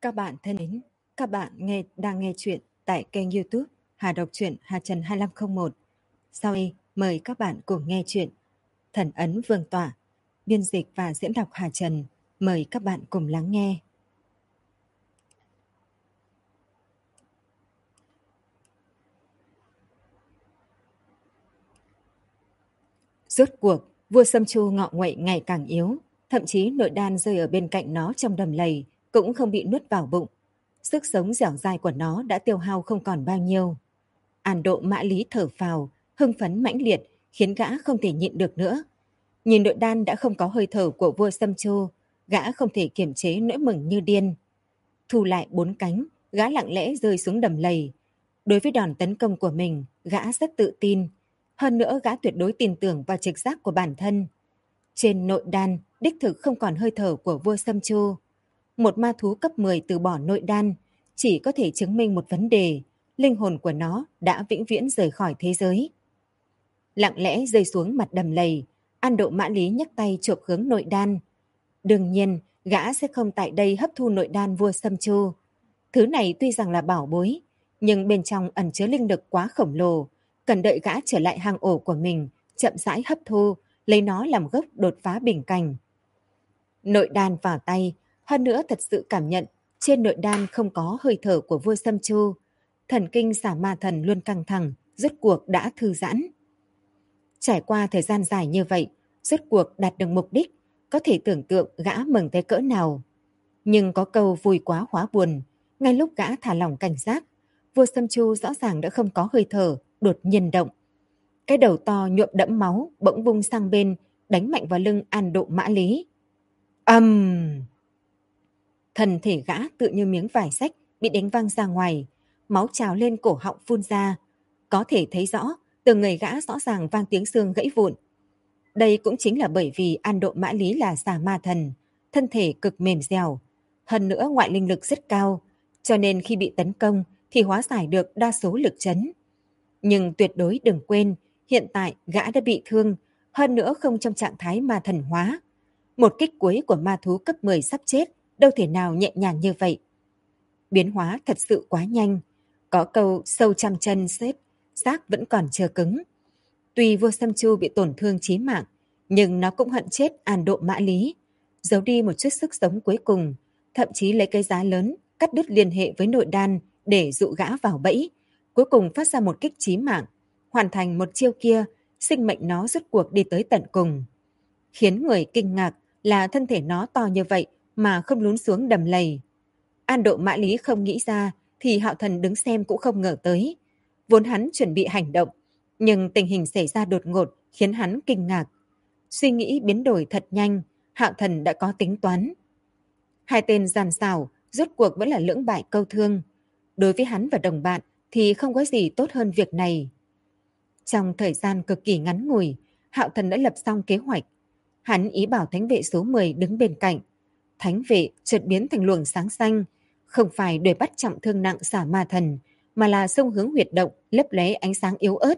Các bạn thân mến, các bạn đang nghe chuyện tại kênh YouTube Hà Đọc truyện Hà Trần 2501. Sau đây, mời các bạn cùng nghe chuyện Thần ấn Vương tỏa, biên dịch và diễn đọc Hà Trần. Mời các bạn cùng lắng nghe. Rốt cuộc, vua Sâm Chu ngọ nguậy ngày càng yếu, thậm chí nội đan rơi ở bên cạnh nó trong đầm lầy cũng không bị nuốt vào bụng. Sức sống dẻo dai của nó đã tiêu hao không còn bao nhiêu. An Độ Mã Lý thở phào, hưng phấn mãnh liệt, khiến gã không thể nhịn được nữa. Nhìn nội đan đã không có hơi thở của vua Sâm Chu, gã không thể kiềm chế nỗi mừng như điên. Thu lại 4 cánh, gã lặng lẽ rơi xuống đầm lầy. Đối với đòn tấn công của mình, gã rất tự tin. Hơn nữa gã tuyệt đối tin tưởng vào trực giác của bản thân. Trên nội đan, đích thực không còn hơi thở của vua Sâm Chu. Một ma thú cấp 10 từ bỏ nội đan, chỉ có thể chứng minh một vấn đề. Linh hồn của nó đã vĩnh viễn rời khỏi thế giới. Lặng lẽ rơi xuống mặt đầm lầy, An Độ Mã Lý nhấc tay chộp hướng nội đan. Đương nhiên, gã sẽ không tại đây hấp thu nội đan vua Sâm Chu. Thứ này tuy rằng là bảo bối, nhưng bên trong ẩn chứa linh lực quá khổng lồ, cần đợi gã trở lại hang ổ của mình, chậm rãi hấp thu, lấy nó làm gốc đột phá bình cảnh. Nội đan vào tay, hơn nữa thật sự cảm nhận trên nội đan không có hơi thở của vua Sâm Chu. Thần kinh Xả Ma Thần luôn căng thẳng, rốt cuộc đã thư giãn. Trải qua thời gian dài như vậy, rốt cuộc đạt được mục đích, có thể tưởng tượng gã mừng tới cỡ nào. Nhưng có câu vui quá hóa buồn, ngay lúc gã thả lỏng cảnh giác, vua Sâm Chu rõ ràng đã không có hơi thở, đột nhiên động. Cái đầu to nhuộm đẫm máu bỗng vung sang bên, đánh mạnh vào lưng An Độ Mã Lý. Thân thể gã tự như miếng vải xách bị đánh văng ra ngoài, máu trào lên cổ họng phun ra. Có thể thấy rõ, từ người gã rõ ràng vang tiếng xương gãy vụn. Đây cũng chính là bởi vì An Độ Mã Lý là Xà Ma Thần, thân thể cực mềm dẻo. Hơn nữa ngoại linh lực rất cao, cho nên khi bị tấn công thì hóa giải được đa số lực trấn. Nhưng tuyệt đối đừng quên, hiện tại gã đã bị thương, hơn nữa không trong trạng thái ma thần hóa. Một kích cuối của ma thú cấp 10 sắp chết, đâu thể nào nhẹ nhàng như vậy. Biến hóa thật sự quá nhanh. Có câu sâu trăm chân xếp, xác vẫn còn chưa cứng. Tuy vua Sâm Chu bị tổn thương chí mạng, nhưng nó cũng hận chết An Độ Mã Lý, giấu đi một chút sức sống cuối cùng, thậm chí lấy cái giá lớn cắt đứt liên hệ với nội đan để dụ gã vào bẫy, cuối cùng phát ra một kích chí mạng, hoàn thành một chiêu kia, sinh mệnh nó rốt cuộc đi tới tận cùng. Khiến người kinh ngạc là thân thể nó to như vậy mà không lún xuống đầm lầy. An Độ Mã Lý không nghĩ ra thì Hạo Thần đứng xem cũng không ngờ tới. Vốn hắn chuẩn bị hành động, nhưng tình hình xảy ra đột ngột khiến hắn kinh ngạc. Suy nghĩ biến đổi thật nhanh, Hạo Thần đã có tính toán. Hai tên giàn xảo rốt cuộc vẫn là lưỡng bại câu thương. Đối với hắn và đồng bạn thì không có gì tốt hơn việc này. Trong thời gian cực kỳ ngắn ngủi, Hạo Thần đã lập xong kế hoạch. Hắn ý bảo thánh vệ số 10 đứng bên cạnh. Thánh vệ chợt biến thành luồng sáng xanh, không phải đuổi bắt trọng thương nặng Xả Ma Thần, mà là xông hướng huyệt động lấp lóe ánh sáng yếu ớt.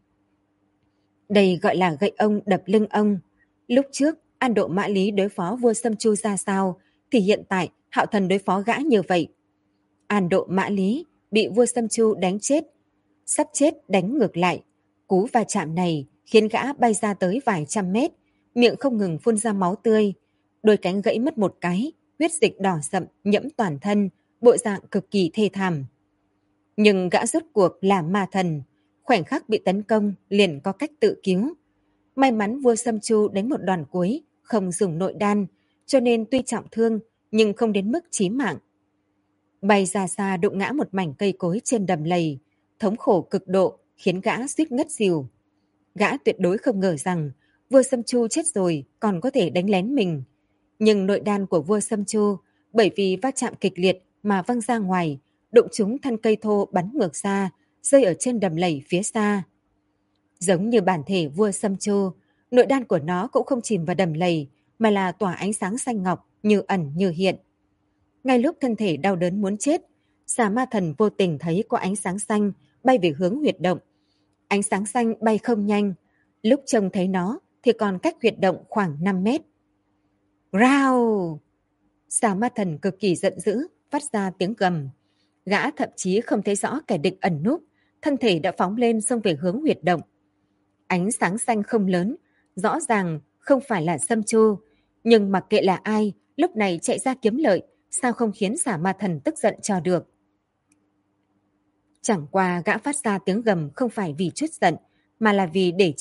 Đây gọi là gậy ông đập lưng ông. Lúc trước An Độ Mã Lý đối phó vua Sâm Chu ra sao, thì hiện tại Hạo Thần đối phó gã như vậy. An Độ Mã Lý bị vua Sâm Chu đánh chết, sắp chết đánh ngược lại. Cú va chạm này khiến gã bay ra tới vài trăm mét, miệng không ngừng phun ra máu tươi, đôi cánh gãy mất một cái, huyết dịch đỏ sậm nhiễm toàn thân, bộ dạng cực kỳ thê thảm. Nhưng gã rốt cuộc là ma thần, khoảnh khắc bị tấn công liền có cách tự cứu. May mắn vua Sâm Chu đánh một đòn cuối, không dùng nội đan, cho nên tuy trọng thương nhưng không đến mức chí mạng. Bay ra xa đụng ngã một mảnh cây cối trên đầm lầy, thống khổ cực độ khiến gã suýt ngất xỉu. Gã tuyệt đối không ngờ rằng vua Sâm Chu chết rồi còn có thể đánh lén mình. Nhưng nội đan của vua Sâm Chu bởi vì va chạm kịch liệt mà văng ra ngoài, đụng trúng thân cây thô bắn ngược ra, rơi ở trên đầm lầy phía xa. Giống như bản thể vua Sâm Chu, nội đan của nó cũng không chìm vào đầm lầy, mà là tỏa ánh sáng xanh ngọc như ẩn như hiện. Ngay lúc thân thể đau đớn muốn chết, Xà Ma Thần vô tình thấy có ánh sáng xanh bay về hướng huyệt động. Ánh sáng xanh bay không nhanh, lúc trông thấy nó thì còn cách huyệt động khoảng 5 mét. Rao! Xà Ma Thần cực kỳ giận dữ, phát ra tiếng gầm. Gã thậm chí không thấy rõ kẻ địch ẩn núp, thân thể đã phóng lên xông về hướng huyệt động. Ánh sáng xanh không lớn, rõ ràng không phải là Sâm Chu, nhưng mặc kệ là ai, lúc này chạy ra kiếm lợi, sao không khiến Xả Ma Thần tức giận cho được. Chẳng qua gã phát ra tiếng gầm không phải vì chút giận, mà là vì để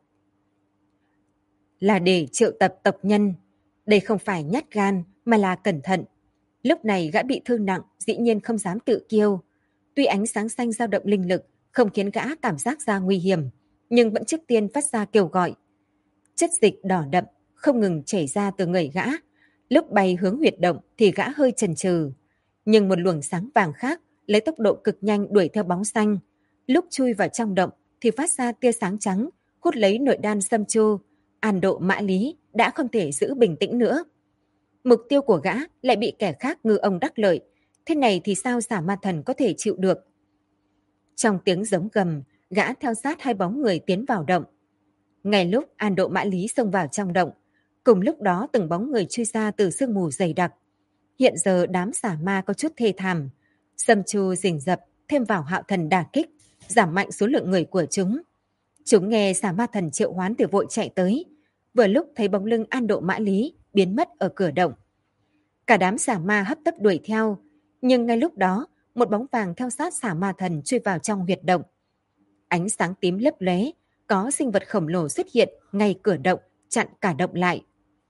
triệu tập tộc nhân. Đây không phải nhát gan, mà là cẩn thận. Lúc này gã bị thương nặng, dĩ nhiên không dám tự kiêu. Tuy ánh sáng xanh dao động linh lực, không khiến gã cảm giác ra nguy hiểm, nhưng vẫn trước tiên phát ra kêu gọi. Chất dịch đỏ đậm, không ngừng chảy ra từ người gã. Lúc bay hướng huyệt động thì gã hơi chần chừ. Nhưng một luồng sáng vàng khác, lấy tốc độ cực nhanh đuổi theo bóng xanh. Lúc chui vào trong động thì phát ra tia sáng trắng, hút lấy nội đan Sâm Chu. An Độ Mã Lý đã không thể giữ bình tĩnh nữa. Mục tiêu của gã lại bị kẻ khác ngư ông đắc lợi. Thế này thì sao Xả Ma Thần có thể chịu được? Trong tiếng giống gầm, gã theo sát hai bóng người tiến vào động. Ngay lúc An Độ Mã Lý xông vào trong động, cùng lúc đó từng bóng người chui ra từ sương mù dày đặc. Hiện giờ đám xả ma có chút thê thảm. Sâm Chu rình rập, thêm vào Hạo Thần đả kích, giảm mạnh số lượng người của chúng. Chúng nghe Xả Ma Thần triệu hoán thì vội chạy tới. Vừa lúc thấy bóng lưng An Độ Mã Lý biến mất ở cửa động. Cả đám xả ma hấp tấp đuổi theo, nhưng ngay lúc đó, một bóng vàng theo sát Xả Ma Thần chui vào trong huyệt động. Ánh sáng tím lấp lóe, có sinh vật khổng lồ xuất hiện ngay cửa động, chặn cả động lại.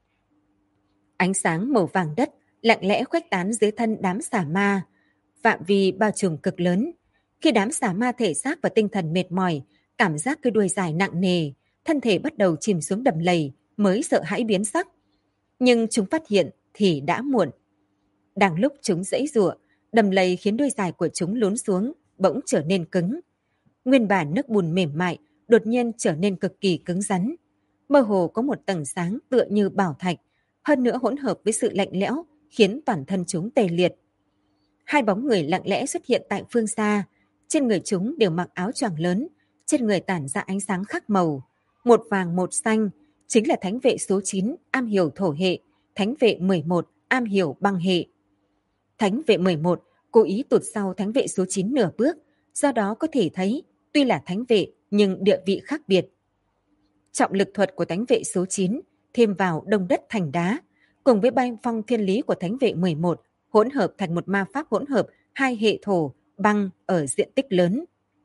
Ánh sáng màu vàng đất lặng lẽ khuếch tán dưới thân đám xả ma, phạm vi bao trùm cực lớn. Khi đám xả ma thể xác và tinh thần mệt mỏi, cảm giác cái đuôi dài nặng nề, thân thể bắt đầu chìm xuống đầm lầy, mới sợ hãi biến sắc. Nhưng chúng phát hiện thì đã muộn. Đang lúc chúng giãy giụa, đầm lầy khiến đuôi dài của chúng lún xuống, bỗng trở nên cứng. Nguyên bản nước bùn mềm mại, đột nhiên trở nên cực kỳ cứng rắn. Mơ hồ có một tầng sáng tựa như bảo thạch, hơn nữa hỗn hợp với sự lạnh lẽo, khiến toàn thân chúng tê liệt. Hai bóng người lặng lẽ xuất hiện tại phương xa, trên người chúng đều mặc áo choàng lớn, trên người tản ra ánh sáng khác màu, một vàng một xanh, chính là thánh vệ số 9 am hiểu thổ hệ, thánh vệ 11 am hiểu băng hệ. Thánh vệ 11 cố ý tụt sau thánh vệ số 9 nửa bước, do đó có thể thấy tuy là thánh vệ nhưng địa vị khác biệt. Trọng lực thuật của thánh vệ số 9 thêm vào đông đất thành đá, cùng với bay phong thiên lý của thánh vệ 11 hỗn hợp thành một ma pháp hỗn hợp hai hệ thổ băng ở diện tích lớn.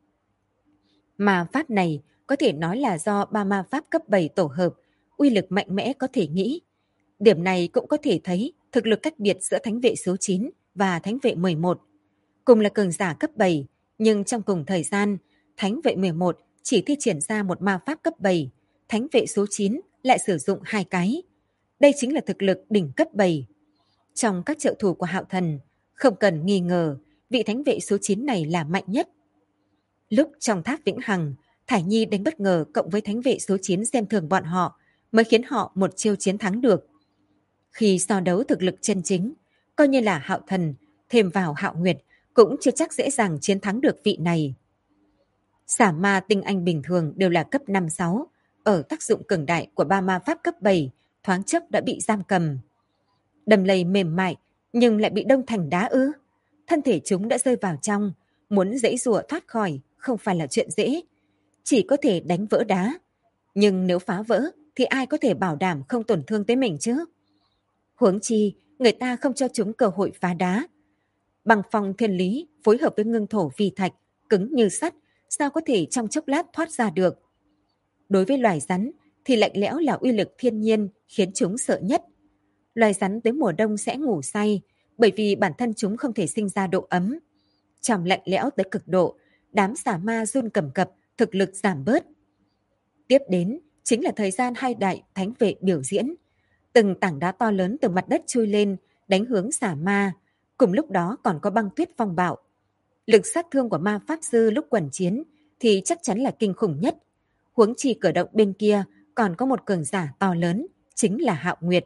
Ma pháp này có thể nói là do ba ma pháp cấp 7 tổ hợp, uy lực mạnh mẽ có thể nghĩ. Điểm này cũng có thể thấy thực lực cách biệt giữa thánh vệ số 9 và thánh vệ 11. Cùng là cường giả cấp 7, nhưng trong cùng thời gian, thánh vệ 11 chỉ thi triển ra một ma pháp cấp 7, thánh vệ số 9 lại sử dụng hai cái. Đây chính là thực lực đỉnh cấp 7. Trong các trợ thủ của Hạo Thần, không cần nghi ngờ, vị thánh vệ số 9 này là mạnh nhất. Lúc trong tháp Vĩnh Hằng, Thải Nhi đánh bất ngờ cộng với thánh vệ số 9 xem thường bọn họ, mới khiến họ một chiêu chiến thắng được. Khi so đấu thực lực chân chính, coi như là Hạo Thần, thêm vào Hạo Nguyệt, cũng chưa chắc dễ dàng chiến thắng được vị này. Xả ma tinh anh bình thường đều là cấp 5-6, ở tác dụng cường đại của ba ma pháp cấp 7, thoáng chốc đã bị giam cầm. Đầm lầy mềm mại, nhưng lại bị đông thành đá ư. Thân thể chúng đã rơi vào trong, muốn giãy giụa thoát khỏi không phải là chuyện dễ. Chỉ có thể đánh vỡ đá. Nhưng nếu phá vỡ, thì ai có thể bảo đảm không tổn thương tới mình chứ? Huống chi, người ta không cho chúng cơ hội phá đá. Băng phong thiên lý phối hợp với ngưng thổ vi thạch, cứng như sắt, sao có thể trong chốc lát thoát ra được? Đối với loài rắn, thì lạnh lẽo là uy lực thiên nhiên khiến chúng sợ nhất. Loài rắn tới mùa đông sẽ ngủ say, bởi vì bản thân chúng không thể sinh ra độ ấm. Trong lạnh lẽo tới cực độ, đám xả ma run cầm cập, thực lực giảm bớt. Tiếp đến chính là thời gian hai đại thánh vệ biểu diễn. Từng tảng đá to lớn từ mặt đất chui lên, đánh hướng xả ma. Cùng lúc đó còn có băng tuyết phong bạo. Lực sát thương của ma pháp sư lúc quần chiến thì chắc chắn là kinh khủng nhất. Huống chi cửa động bên kia còn có một cường giả to lớn, chính là Hạo Nguyệt.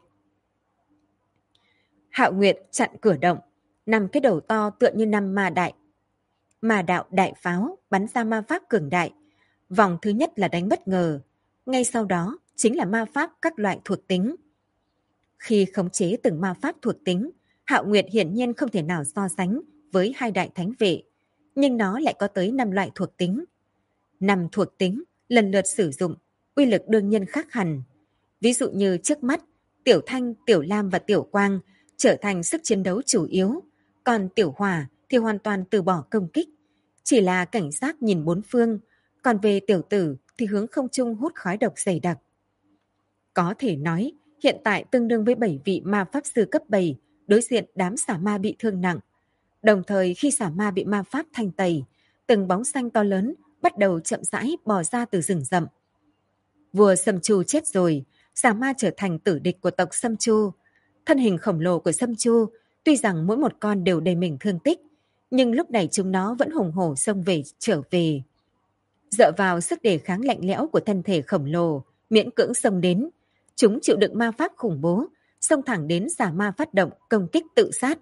Hạo Nguyệt chặn cửa động, 5 cái đầu to tựa như 5 ma đạo đại pháo bắn ra ma pháp cường đại. Vòng thứ nhất là đánh bất ngờ, ngay sau đó chính là ma pháp các loại thuộc tính. Khi khống chế từng ma pháp thuộc tính, Hạo Nguyệt hiển nhiên không thể nào so sánh với hai đại thánh vệ, nhưng nó lại có tới 5 loại thuộc tính. 5 thuộc tính lần lượt sử dụng, uy lực đương nhiên khác hẳn. Ví dụ như trước mắt, Tiểu Thanh, Tiểu Lam và Tiểu Quang trở thành sức chiến đấu chủ yếu, còn Tiểu Hỏa thì hoàn toàn từ bỏ công kích, chỉ là cảnh giác nhìn bốn phương, còn về Tiểu Tử thì hướng không trung hút khói độc dày đặc. Có thể nói, hiện tại tương đương với 7 vị ma pháp sư cấp 7 đối diện đám xả ma bị thương nặng. Đồng thời khi xả ma bị ma pháp thanh tẩy, từng bóng xanh to lớn bắt đầu chậm rãi bò ra từ rừng rậm. Vua Sâm Chu chết rồi, xả ma trở thành tử địch của tộc Sâm Chu. Thân hình khổng lồ của Sâm Chu, tuy rằng mỗi một con đều đầy mình thương tích, nhưng lúc này chúng nó vẫn hùng hổ xông về trở về. Dựa vào sức đề kháng lạnh lẽo của thân thể khổng lồ, miễn cưỡng xông đến, chúng chịu đựng ma pháp khủng bố, xông thẳng đến xả ma phát động công kích tự sát.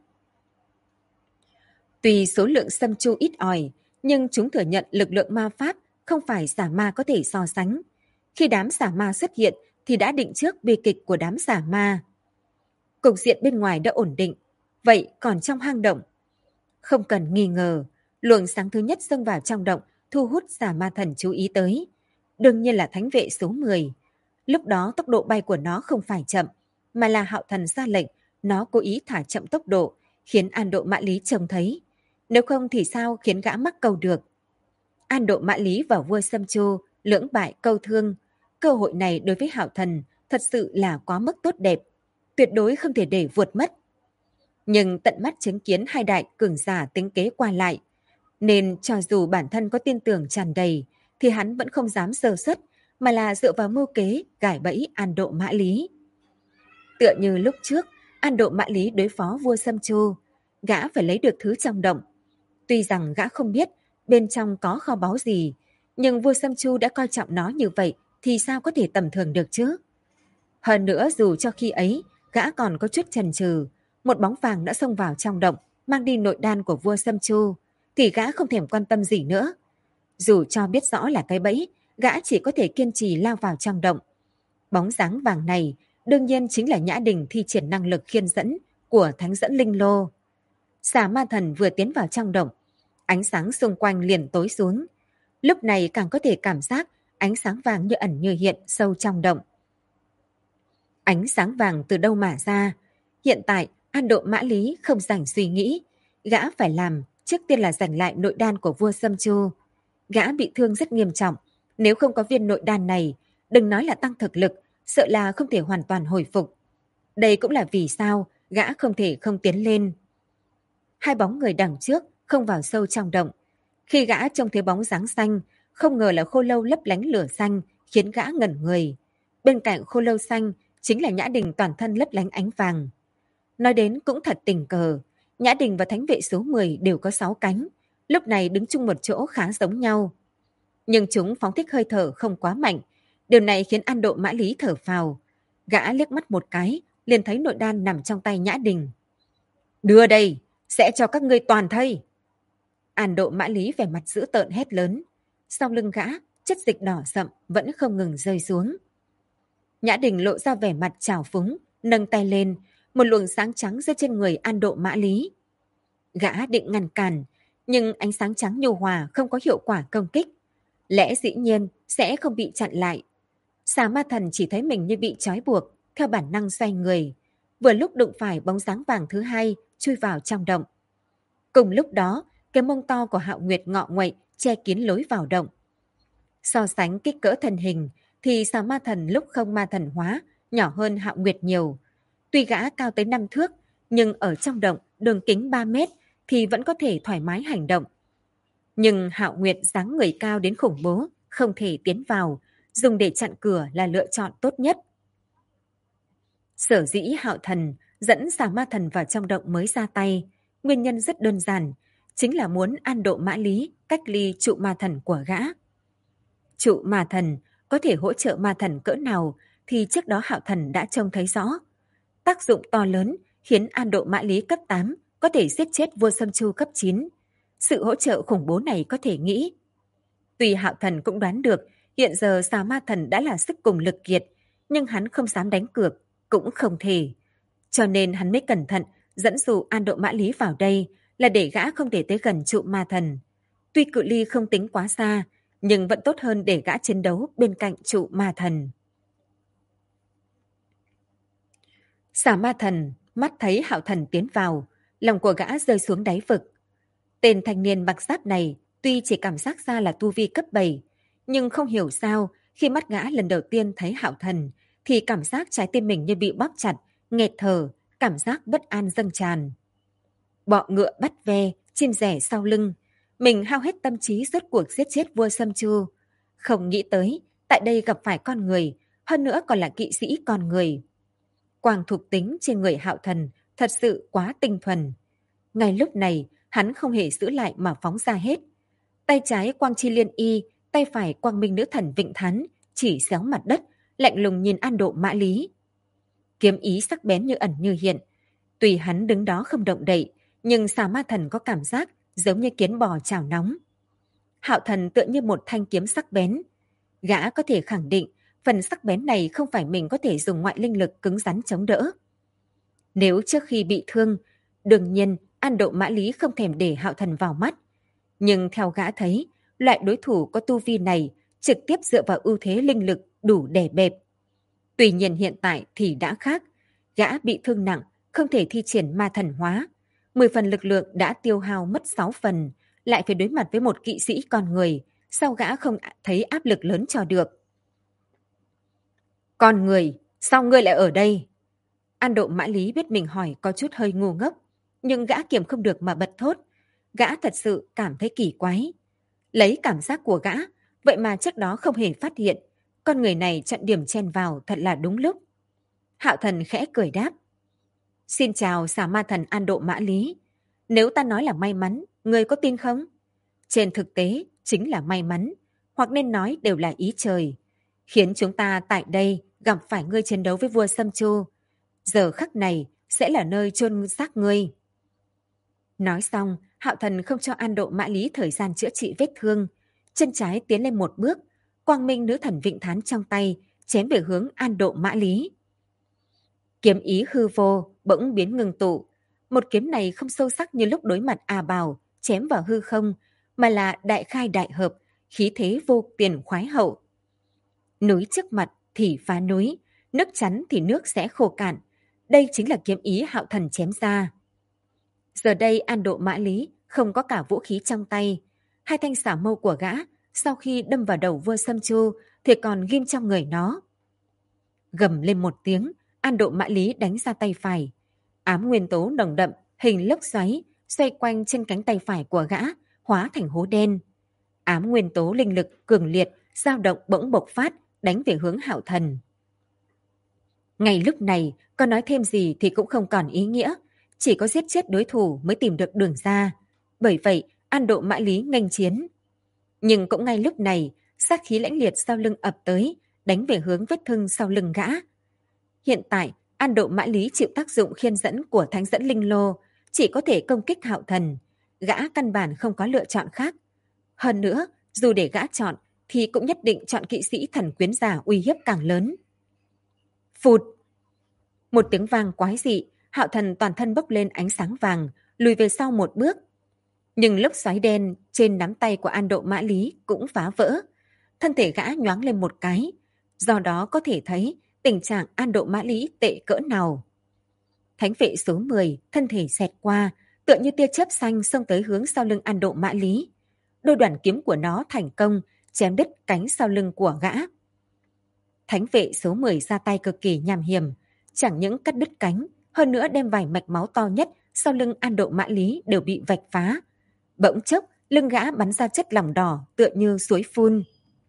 Tuy số lượng Sâm Chu ít ỏi, nhưng chúng thừa nhận lực lượng ma pháp không phải xả ma có thể so sánh. Khi đám xả ma xuất hiện thì đã định trước bi kịch của đám xả ma. Cục diện bên ngoài đã ổn định, vậy còn trong hang động? Không cần nghi ngờ, luồng sáng thứ nhất xông vào trong động thu hút xả ma thần chú ý tới. Đương nhiên là thánh vệ số 10. Lúc đó tốc độ bay của nó không phải chậm, mà là Hạo Thần ra lệnh, nó cố ý thả chậm tốc độ, khiến An Độ Mã Lý trông thấy. Nếu không thì sao khiến gã mắc câu được? An Độ Mã Lý và vua Sâm Chu lưỡng bại câu thương. Cơ hội này đối với Hạo Thần thật sự là quá mức tốt đẹp, tuyệt đối không thể để vượt mất. Nhưng tận mắt chứng kiến hai đại cường giả tính kế qua lại, nên cho dù bản thân có tin tưởng tràn đầy, thì hắn vẫn không dám sơ suất, mà là dựa vào mưu kế gài bẫy An Độ Mã Lý. Tựa như lúc trước, An Độ Mã Lý đối phó vua Sâm Chu, gã phải lấy được thứ trong động. Tuy rằng gã không biết bên trong có kho báu gì, nhưng vua Sâm Chu đã coi trọng nó như vậy thì sao có thể tầm thường được chứ? Hơn nữa dù cho khi ấy, gã còn có chút chần chừ, một bóng vàng đã xông vào trong động, mang đi nội đan của vua Sâm Chu, thì gã không thèm quan tâm gì nữa. Dù cho biết rõ là cái bẫy, gã chỉ có thể kiên trì lao vào trong động. Bóng dáng vàng này đương nhiên chính là Nhã Đình thi triển năng lực khiên dẫn của Thánh Dẫn Linh Lô. Xà ma thần vừa tiến vào trong động, ánh sáng xung quanh liền tối xuống. Lúc này càng có thể cảm giác ánh sáng vàng như ẩn như hiện sâu trong động. Ánh sáng vàng từ đâu mà ra? Hiện tại, An Độ Mã Lý không rảnh suy nghĩ. Gã phải làm trước tiên là giành lại nội đan của vua Sâm Chu. Gã bị thương rất nghiêm trọng. Nếu không có viên nội đan này, đừng nói là tăng thực lực, sợ là không thể hoàn toàn hồi phục. Đây cũng là vì sao gã không thể không tiến lên. Hai bóng người đằng trước không vào sâu trong động. Khi gã trông thấy bóng dáng xanh, không ngờ là khô lâu lấp lánh lửa xanh, khiến gã ngẩn người. Bên cạnh khô lâu xanh chính là Nhã Đình toàn thân lấp lánh ánh vàng. Nói đến cũng thật tình cờ, Nhã Đình và thánh vệ số 10 đều có 6 cánh, lúc này đứng chung một chỗ khá giống nhau. Nhưng chúng phóng thích hơi thở không quá mạnh, điều này khiến An Độ Mã Lý thở phào. Gã liếc mắt một cái, liền thấy nội đan nằm trong tay Nhã Đình. Đưa đây, sẽ cho các ngươi toàn thây. An Độ Mã Lý vẻ mặt dữ tợn hét lớn. Sau lưng gã, chất dịch đỏ sậm vẫn không ngừng rơi xuống. Nhã Đình lộ ra vẻ mặt trào phúng, nâng tay lên, một luồng sáng trắng rơi trên người An Độ Mã Lý. Gã định ngăn cản, nhưng ánh sáng trắng nhu hòa không có hiệu quả công kích. Lẽ dĩ nhiên sẽ không bị chặn lại. Xà ma thần chỉ thấy mình như bị trói buộc, theo bản năng xoay người. Vừa lúc đụng phải bóng dáng vàng thứ hai chui vào trong động. Cùng lúc đó, cái mông to của Hạo Nguyệt ngọ nguậy che kín lối vào động. So sánh kích cỡ thân hình thì xà ma thần lúc không ma thần hóa nhỏ hơn Hạo Nguyệt nhiều. Tuy gã cao tới 5 thước, nhưng ở trong động đường kính 3 mét thì vẫn có thể thoải mái hành động. Nhưng Hạo Nguyệt dáng người cao đến khủng bố, không thể tiến vào, dùng để chặn cửa là lựa chọn tốt nhất. Sở dĩ Hạo Thần dẫn xà ma thần vào trong động mới ra tay, nguyên nhân rất đơn giản, chính là muốn An Độ Mã Lý cách ly trụ ma thần của gã. Trụ ma thần có thể hỗ trợ ma thần cỡ nào thì trước đó Hạo Thần đã trông thấy rõ. Tác dụng to lớn khiến An Độ Mã Lý cấp 8 có thể giết chết vua Sâm Chu cấp 9. Sự hỗ trợ khủng bố này có thể nghĩ. Tuy Hạo Thần cũng đoán được hiện giờ xà ma thần đã là sức cùng lực kiệt, nhưng hắn không dám đánh cược, cũng không thể. Cho nên hắn mới cẩn thận Dẫn dụ An Độ Mã Lý vào đây là để gã không thể tới gần trụ ma thần. Tuy cự ly không tính quá xa, nhưng vẫn tốt hơn để gã chiến đấu bên cạnh trụ ma thần. Xà ma thần mắt thấy Hạo Thần tiến vào, lòng của gã rơi xuống đáy vực. Tên thanh niên mặc giáp này tuy chỉ cảm giác ra là tu vi cấp 7, nhưng không hiểu sao khi mắt gã lần đầu tiên thấy Hạo Thần thì cảm giác trái tim mình như bị bóp chặt, nghẹt thở, cảm giác bất an dâng tràn. Bọ ngựa bắt ve, chim rẻ sau lưng, mình hao hết tâm trí rốt cuộc giết chết vua Sâm Chu. Không nghĩ tới, tại đây gặp phải con người, hơn nữa còn là kỵ sĩ con người. Quang thuộc tính trên người Hạo Thần thật sự quá tinh thuần. Ngay lúc này, hắn không hề giữ lại mà phóng ra hết. Tay trái Quang Chi Liên Y, tay phải Quang Minh Nữ Thần Vịnh Thắn chỉ xéo mặt đất, lạnh lùng nhìn An Độ Mã Lý. Kiếm ý sắc bén như ẩn như hiện. Tùy hắn đứng đó không động đậy, nhưng Xà Ma Thần có cảm giác giống như kiến bò chảo nóng. Hạo Thần tựa như một thanh kiếm sắc bén. Gã có thể khẳng định phần sắc bén này không phải mình có thể dùng ngoại linh lực cứng rắn chống đỡ. Nếu trước khi bị thương, đương nhiên An Độ Mã Lý không thèm để Hạo Thần vào mắt. Nhưng theo gã thấy, loại đối thủ có tu vi này trực tiếp dựa vào ưu thế linh lực đủ để bẹp. Tuy nhiên hiện tại thì đã khác. Gã bị thương nặng, không thể thi triển ma thần hóa. 10 phần lực lượng đã tiêu hao mất 6 phần, lại phải đối mặt với một kỵ sĩ con người. Sao gã không thấy áp lực lớn cho được? Con người, sao ngươi lại ở đây? An Độ Mã Lý biết mình hỏi có chút hơi ngu ngốc, nhưng gã kiềm không được mà bật thốt. Gã thật sự cảm thấy kỳ quái. Lấy cảm giác của gã, vậy mà trước đó không hề phát hiện. Con người này chặn điểm chen vào thật là đúng lúc. Hạo Thần khẽ cười đáp. Xin chào Xà Ma Thần An Độ Mã Lý. Nếu ta nói là may mắn, ngươi có tin không? Trên thực tế, chính là may mắn, hoặc nên nói đều là ý trời. Khiến chúng ta tại đây gặp phải ngươi chiến đấu với vua Sâm Chu. Giờ khắc này sẽ là nơi chôn xác ngươi. Nói xong, Hạo Thần không cho An Độ Mã Lý thời gian chữa trị vết thương. Chân trái tiến lên một bước, Quang Minh Nữ Thần Vịnh Thán trong tay, chém về hướng An Độ Mã Lý. Kiếm ý hư vô, bỗng biến ngừng tụ. Một kiếm này không sâu sắc như lúc đối mặt A Bào, chém vào hư không, mà là đại khai đại hợp, khí thế vô tiền khoái hậu. Núi trước mặt thì phá núi, nước chắn thì nước sẽ khô cạn. Đây chính là kiếm ý Hạo Thần chém ra. Giờ đây An Độ Mã Lý không có cả vũ khí trong tay. Hai thanh xả mâu của gã, sau khi đâm vào đầu vua Sâm Chu, thì còn ghim trong người nó. Gầm lên một tiếng, An Độ Mã Lý đánh ra tay phải. Ám nguyên tố nồng đậm, hình lốc xoáy, xoay quanh trên cánh tay phải của gã, hóa thành hố đen. Ám nguyên tố linh lực cường liệt, dao động bỗng bộc phát, đánh về hướng Hạo Thần. Ngay lúc này, có nói thêm gì thì cũng không còn ý nghĩa, chỉ có giết chết đối thủ mới tìm được đường ra. Bởi vậy, An Độ Mã Lý nghênh chiến. Nhưng cũng ngay lúc này, sát khí lãnh liệt sau lưng ập tới, đánh về hướng vết thương sau lưng gã. Hiện tại, An Độ Mã Lý chịu tác dụng khiên dẫn của Thánh dẫn Linh Lô, chỉ có thể công kích Hạo Thần. Gã căn bản không có lựa chọn khác. Hơn nữa, dù để gã chọn, thì cũng nhất định chọn kỵ sĩ thần quyến giả uy hiếp càng lớn. Phụt! Một tiếng vang quái dị, Hạo Thần toàn thân bốc lên ánh sáng vàng, lùi về sau một bước. Nhưng lốc xoáy đen trên nắm tay của An Độ Mã Lý cũng phá vỡ. Thân thể gã nhoáng lên một cái, do đó có thể thấy tình trạng An Độ Mã Lý tệ cỡ nào. Thánh vệ số 10 thân thể xẹt qua, tựa như tia chớp xanh xông tới hướng sau lưng An Độ Mã Lý. Đôi đoạn kiếm của nó thành công chém đứt cánh sau lưng của gã. Thánh vệ số 10 ra tay cực kỳ nham hiểm, chẳng những cắt đứt cánh, hơn nữa đem vài mạch máu to nhất sau lưng An Độ Mã Lý đều bị vạch phá. Bỗng chốc, lưng gã bắn ra chất lỏng đỏ tựa như suối phun.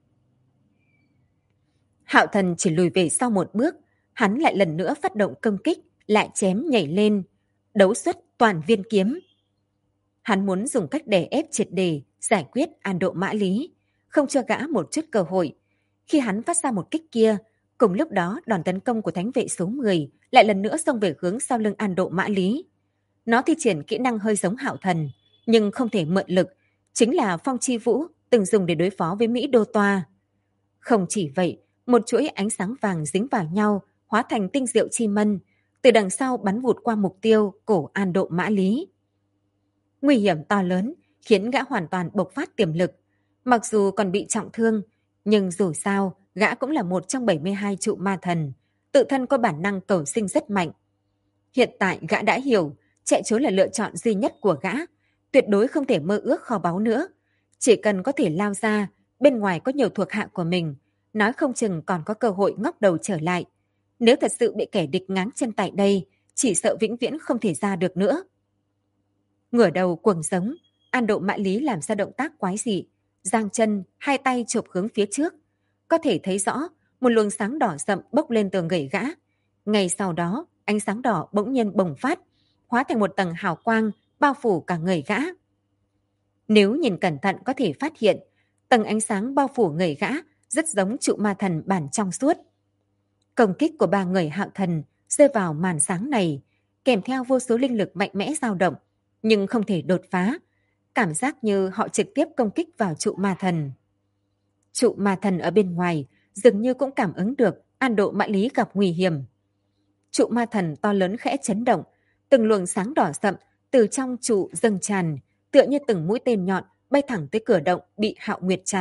Hạo Thần chỉ lùi về sau một bước, hắn lại lần nữa phát động công kích, lại chém nhảy lên, đấu xuất toàn viên kiếm. Hắn muốn dùng cách đè ép triệt để giải quyết An Độ Mã Lý, không cho gã một chút cơ hội. Khi hắn phát ra một kích kia, cùng lúc đó đòn tấn công của thánh vệ số 10 lại lần nữa xông về hướng sau lưng An Độ Mã Lý. Nó thi triển kỹ năng hơi giống Hạo Thần, nhưng không thể mượn lực, chính là Phong Chi Vũ từng dùng để đối phó với Mỹ Đô Toa. Không chỉ vậy, một chuỗi ánh sáng vàng dính vào nhau, hóa thành tinh diệu chi mân, từ đằng sau bắn vụt qua mục tiêu cổ An Độ Mã Lý. Nguy hiểm to lớn khiến gã hoàn toàn bộc phát tiềm lực. Mặc dù còn bị trọng thương, nhưng dù sao gã cũng là một trong 72 trụ ma thần, tự thân có bản năng cầu sinh rất mạnh. Hiện tại gã đã hiểu, chạy trốn là lựa chọn duy nhất của gã, tuyệt đối không thể mơ ước kho báu nữa. Chỉ cần có thể lao ra, bên ngoài có nhiều thuộc hạ của mình, nói không chừng còn có cơ hội ngóc đầu trở lại. Nếu thật sự bị kẻ địch ngáng chân tại đây, chỉ sợ vĩnh viễn không thể ra được nữa. Ngửa đầu cuồng giống, An Độ Mã Lý làm ra động tác quái dị, giang chân, hai tay chộp hướng phía trước. Có thể thấy rõ, một luồng sáng đỏ sậm bốc lên từ người gã. Ngay sau đó, ánh sáng đỏ bỗng nhiên bùng phát, hóa thành một tầng hào quang bao phủ cả người gã. Nếu nhìn cẩn thận có thể phát hiện, tầng ánh sáng bao phủ người gã rất giống trụ ma thần bản trong suốt. Công kích của ba người Hạo Thần rơi vào màn sáng này, kèm theo vô số linh lực mạnh mẽ dao động, nhưng không thể đột phá. Cảm giác như họ trực tiếp công kích vào trụ ma thần. Trụ ma thần ở bên ngoài dường như cũng cảm ứng được An Độ Mã Lý gặp nguy hiểm. Trụ ma thần to lớn khẽ chấn động, từng luồng sáng đỏ sậm từ trong trụ dâng tràn, tựa như từng mũi tên nhọn bay thẳng tới cửa động bị Hạo Nguyệt chặn.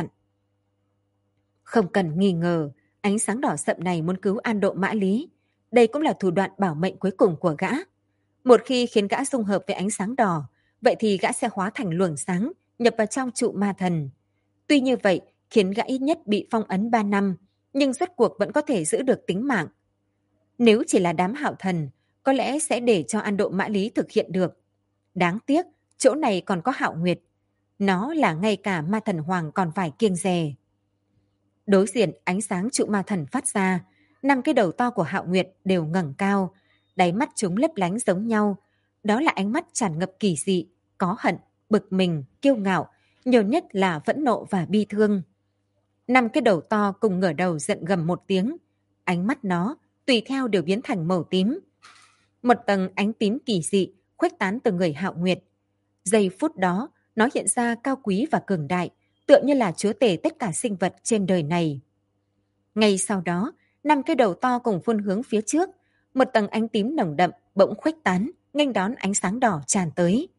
Không cần nghi ngờ, ánh sáng đỏ sậm này muốn cứu An Độ Mã Lý. Đây cũng là thủ đoạn bảo mệnh cuối cùng của gã. Một khi khiến gã dung hợp với ánh sáng đỏ, vậy thì gã sẽ hóa thành luồng sáng, nhập vào trong trụ ma thần. Tuy như vậy, khiến gã ít nhất bị phong ấn 3 năm, nhưng rốt cuộc vẫn có thể giữ được tính mạng. Nếu chỉ là đám Hạo Thần, có lẽ sẽ để cho An Độ Mã Lý thực hiện được. Đáng tiếc, chỗ này còn có Hạo Nguyệt. Nó là ngay cả ma thần hoàng còn phải kiêng dè. Đối diện ánh sáng trụ ma thần phát ra, 5 cái đầu to của Hạo Nguyệt đều ngẩng cao, đáy mắt chúng lấp lánh giống nhau. Đó là ánh mắt tràn ngập kỳ dị, có hận, bực mình, kiêu ngạo, nhiều nhất là phẫn nộ và bi thương. 5 cái đầu to cùng ngửa đầu giận gầm một tiếng, ánh mắt nó tùy theo đều biến thành màu tím. Một tầng ánh tím kỳ dị khuếch tán từ người Hạo Nguyệt. Giây phút đó, nó hiện ra cao quý và cường đại, tựa như là chúa tể tất cả sinh vật trên đời này. Ngay sau đó, 5 cái đầu to cùng phun hướng phía trước, một tầng ánh tím nồng đậm bỗng khuếch tán, nghênh đón ánh sáng đỏ tràn tới.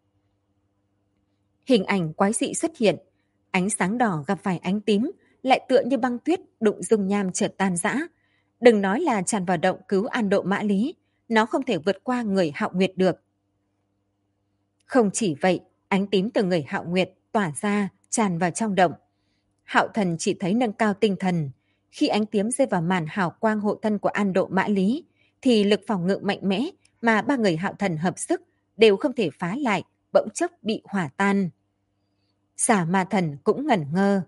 Hình ảnh quái dị xuất hiện, ánh sáng đỏ gặp phải ánh tím, lại tựa như băng tuyết đụng dung nham chợt tan rã. Đừng nói là tràn vào động cứu An Độ Mã Lý, nó không thể vượt qua người Hạo Nguyệt được. Không chỉ vậy, ánh tím từ người Hạo Nguyệt tỏa ra, tràn vào trong động. Hạo Thần chỉ thấy nâng cao tinh thần. Khi ánh tím rơi vào màn hào quang hộ thân của An Độ Mã Lý, thì lực phòng ngự mạnh mẽ mà ba người Hạo Thần hợp sức đều không thể phá lại, bỗng chốc bị hỏa tan. Xà Ma Thần cũng ngẩn ngơ.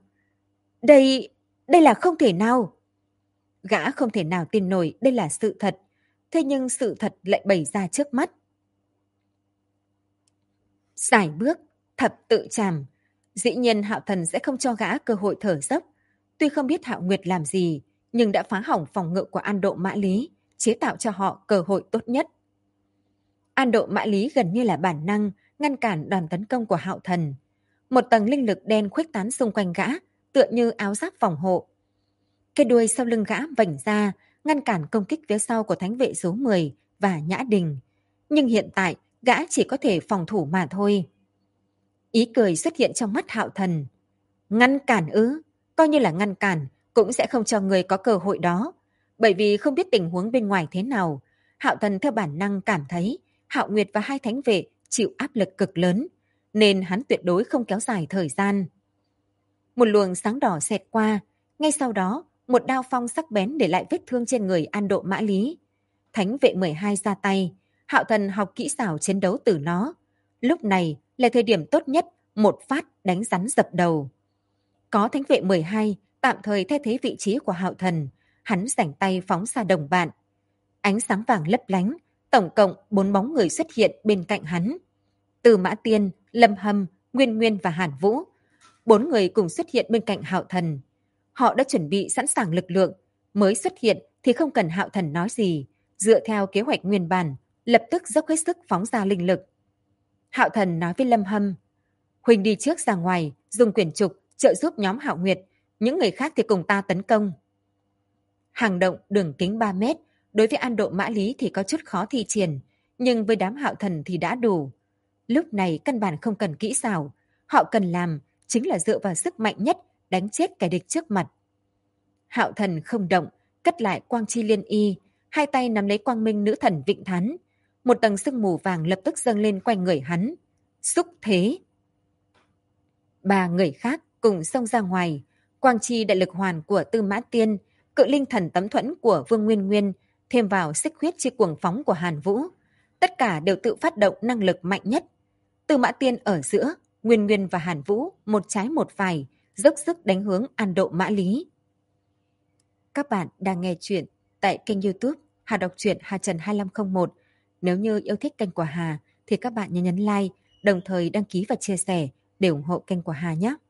Đây là không thể nào. Gã không thể nào tin nổi đây là sự thật, thế nhưng sự thật lại bày ra trước mắt. Giải bước, thập tự trảm. Dĩ nhiên Hạo Thần sẽ không cho gã cơ hội thở dốc. Tuy không biết Hạo Nguyệt làm gì, nhưng đã phá hỏng phòng ngự của An Độ Mã Lý, chế tạo cho họ cơ hội tốt nhất. An Độ Mã Lý gần như là bản năng ngăn cản đòn tấn công của Hạo Thần. Một tầng linh lực đen khuếch tán xung quanh gã, tựa như áo giáp phòng hộ. Cái đuôi sau lưng gã vảnh ra, ngăn cản công kích phía sau của thánh vệ số 10 và Nhã Đình. Nhưng hiện tại, gã chỉ có thể phòng thủ mà thôi. Ý cười xuất hiện trong mắt Hạo Thần. Ngăn cản ư? Coi như là ngăn cản, cũng sẽ không cho người có cơ hội đó. Bởi vì không biết tình huống bên ngoài thế nào, Hạo Thần theo bản năng cảm thấy Hạo Nguyệt và hai thánh vệ chịu áp lực cực lớn, nên hắn tuyệt đối không kéo dài thời gian. Một luồng sáng đỏ xẹt qua, ngay sau đó, một đao phong sắc bén để lại vết thương trên người An Độ Mã Lý. Thánh vệ 12 ra tay, Hạo Thần học kỹ xảo chiến đấu từ nó. Lúc này là thời điểm tốt nhất, một phát đánh rắn dập đầu. Có thánh vệ 12 tạm thời thay thế vị trí của Hạo Thần, hắn rảnh tay phóng ra đồng bạn. Ánh sáng vàng lấp lánh, tổng cộng 4 bóng người xuất hiện bên cạnh hắn. Từ Mã Tiên, Lâm Hâm, Nguyên Nguyên và Hàn Vũ. 4 người cùng xuất hiện bên cạnh Hạo Thần. Họ đã chuẩn bị sẵn sàng lực lượng, mới xuất hiện thì không cần Hạo Thần nói gì, dựa theo kế hoạch nguyên bản, lập tức dốc hết sức phóng ra linh lực. Hạo Thần nói với Lâm Hâm, Huỳnh đi trước ra ngoài, dùng quyển trục trợ giúp nhóm Hạo Nguyệt, những người khác thì cùng ta tấn công. Hàng động đường kính 3 mét, đối với An Độ Mã Lý thì có chút khó thi triển, nhưng với đám Hạo Thần thì đã đủ. Lúc này căn bản không cần kỹ xảo, họ cần làm chính là dựa vào sức mạnh nhất đánh chết kẻ địch trước mặt. Hạo Thần không động, cất lại Quang Chi Liên Y, hai tay nắm lấy Quang Minh Nữ Thần Vịnh Thán. Một tầng sương mù vàng lập tức dâng lên quanh người hắn. Xúc thế! Ba người khác cùng xông ra ngoài. Quang Chi Đại Lực Hoàn của Tư Mã Tiên, Cự Linh Thần Tấm Thuẫn của Vương Nguyên Nguyên, thêm vào Xích Huyết Chi Cuồng Phóng của Hàn Vũ. Tất cả đều tự phát động năng lực mạnh nhất. Tư Mã Tiên ở giữa, Nguyên Nguyên và Hàn Vũ một trái một phải, dốc sức đánh hướng An Độ Mã Lý. Các bạn đang nghe chuyện tại kênh YouTube Hà Đọc truyện Hà Trần 2501. Nếu như yêu thích kênh của Hà thì các bạn nhớ nhấn like, đồng thời đăng ký và chia sẻ để ủng hộ kênh của Hà nhé.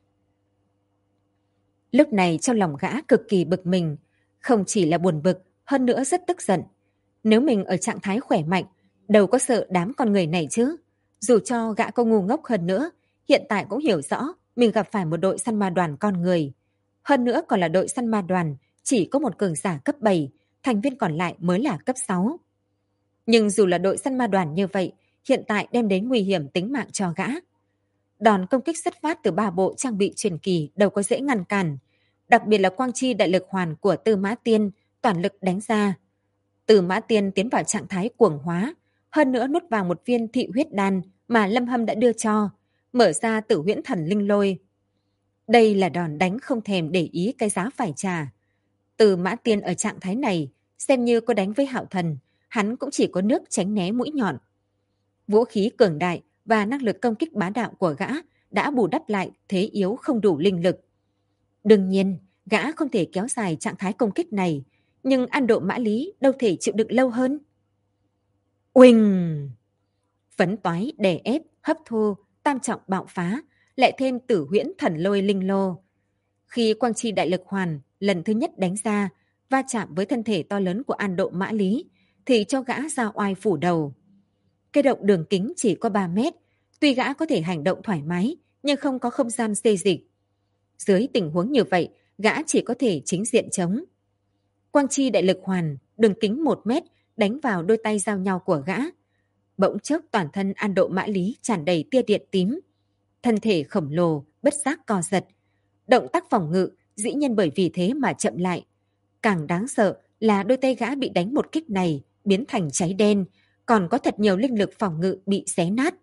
Lúc này trong lòng gã cực kỳ bực mình, không chỉ là buồn bực, hơn nữa rất tức giận. Nếu mình ở trạng thái khỏe mạnh, đâu có sợ đám con người này chứ. Dù cho gã có ngu ngốc hơn nữa, hiện tại cũng hiểu rõ mình gặp phải một đội săn ma đoàn con người. Hơn nữa còn là đội săn ma đoàn, chỉ có một cường giả cấp 7, thành viên còn lại mới là cấp 6. Nhưng dù là đội săn ma đoàn như vậy, hiện tại đem đến nguy hiểm tính mạng cho gã. Đòn công kích xuất phát từ 3 bộ trang bị truyền kỳ đâu có dễ ngăn cản. Đặc biệt là Quang Chi Đại Lực Hoàn của Tư Mã Tiên toàn lực đánh ra. Tư Mã Tiên tiến vào trạng thái cuồng hóa, hơn nữa nuốt vào một viên thị huyết đan mà Lâm Hâm đã đưa cho, mở ra Tử Huyễn Thần Linh Lôi. Đây là đòn đánh không thèm để ý cái giá phải trả. Tư Mã Tiên ở trạng thái này, xem như có đánh với Hạo Thần, hắn cũng chỉ có nước tránh né mũi nhọn. Vũ khí cường đại và năng lực công kích bá đạo của gã đã bù đắp lại thế yếu không đủ linh lực. Đương nhiên, gã không thể kéo dài trạng thái công kích này, nhưng An Độ Mã Lý đâu thể chịu đựng lâu hơn. Uỳnh! Phấn toái, đè ép, hấp thu, tam trọng bạo phá, lại thêm Tử Huyễn Thần Lôi Linh Lô. Khi Quang Chi Đại Lực Hoàn lần thứ nhất đánh ra, va chạm với thân thể to lớn của An Độ Mã Lý, thì cho gã ra oai phủ đầu. Cái động đường kính chỉ có 3 mét, tuy gã có thể hành động thoải mái, nhưng không có không gian xê dịch. Dưới tình huống như vậy, gã chỉ có thể chính diện chống. Quang Chi Đại Lực Hoàn, đường kính 1 mét, đánh vào đôi tay giao nhau của gã. Bỗng chốc toàn thân An Độ Mã Lý tràn đầy tia điện tím. Thân thể khổng lồ, bất giác co giật. Động tác phòng ngự, dĩ nhiên bởi vì thế mà chậm lại. Càng đáng sợ là đôi tay gã bị đánh một kích này, biến thành cháy đen, còn có thật nhiều linh lực phòng ngự bị xé nát.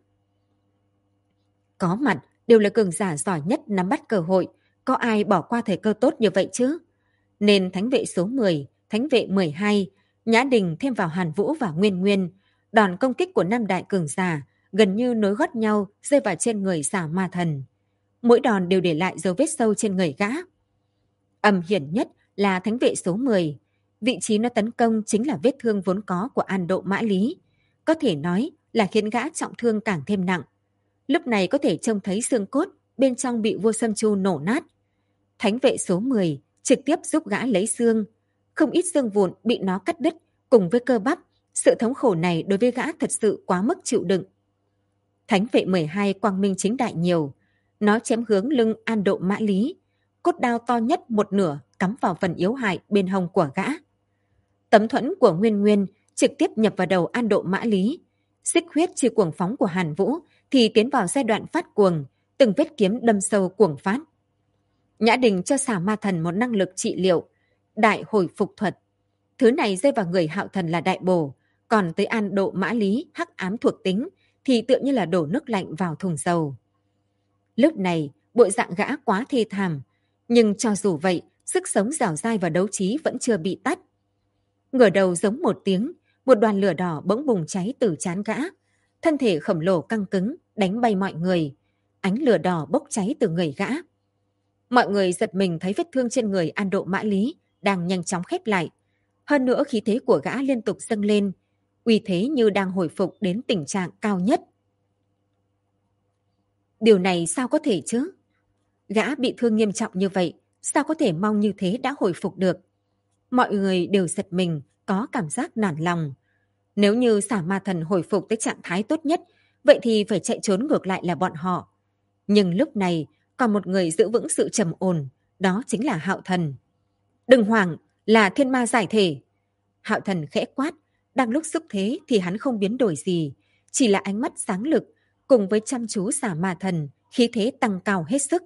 Có mặt đều là cường giả giỏi nhất nắm bắt cơ hội, có ai bỏ qua thời cơ tốt như vậy chứ? Nên thánh vệ số 10, thánh vệ 12, Nhã Đình thêm vào Hàn Vũ và Nguyên Nguyên, đòn công kích của năm đại cường giả gần như nối gót nhau rơi vào trên người Xà Ma Thần. Mỗi đòn đều để lại dấu vết sâu trên người gã. Âm hiểm nhất là thánh vệ số 10. Vị trí nó tấn công chính là vết thương vốn có của An Độ Mã Lý. Có thể nói là khiến gã trọng thương càng thêm nặng. Lúc này có thể trông thấy xương cốt bên trong bị vua Sâm Chu nổ nát. Thánh vệ số 10 trực tiếp giúp gã lấy xương. Không ít xương vụn bị nó cắt đứt cùng với cơ bắp. Sự thống khổ này đối với gã thật sự quá mức chịu đựng. Thánh vệ 12 quang minh chính đại nhiều. Nó chém hướng lưng An Độ Mã Lý. Cốt đao to nhất một nửa cắm vào phần yếu hại bên hông của gã. Tấm thuẫn của Nguyên Nguyên trực tiếp nhập vào đầu An Độ Mã Lý. Xích huyết chi cuồng phóng của Hàn Vũ thì tiến vào giai đoạn phát cuồng, từng vết kiếm đâm sâu cuồng phát. Nhã Đình cho Xà Ma Thần một năng lực trị liệu, đại hồi phục thuật. Thứ này rơi vào người Hạo Thần là đại bổ, còn tới An Độ Mã Lý hắc ám thuộc tính thì tựa như là đổ nước lạnh vào thùng dầu. Lúc này, bộ dạng gã quá thê thảm, nhưng cho dù vậy, sức sống dẻo dai và đấu trí vẫn chưa bị tắt. Ngửa đầu giống một tiếng, một đoàn lửa đỏ bỗng bùng cháy từ trán gã. Thân thể khổng lồ căng cứng, đánh bay mọi người. Ánh lửa đỏ bốc cháy từ người gã. Mọi người giật mình thấy vết thương trên người An Độ Mã Lý đang nhanh chóng khép lại. Hơn nữa khí thế của gã liên tục dâng lên, uy thế như đang hồi phục đến tình trạng cao nhất. Điều này sao có thể chứ? Gã bị thương nghiêm trọng như vậy, sao có thể mau như thế đã hồi phục được? Mọi người đều giật mình, có cảm giác nản lòng. Nếu như Xà Ma Thần hồi phục tới trạng thái tốt nhất, vậy thì phải chạy trốn ngược lại là bọn họ. Nhưng lúc này, còn một người giữ vững sự trầm ổn, đó chính là Hạo Thần. Đừng hoảng, là thiên ma giải thể. Hạo Thần khẽ quát, đang lúc xúc thế thì hắn không biến đổi gì, chỉ là ánh mắt sáng lực, cùng với chăm chú xả ma thần, khí thế tăng cao hết sức.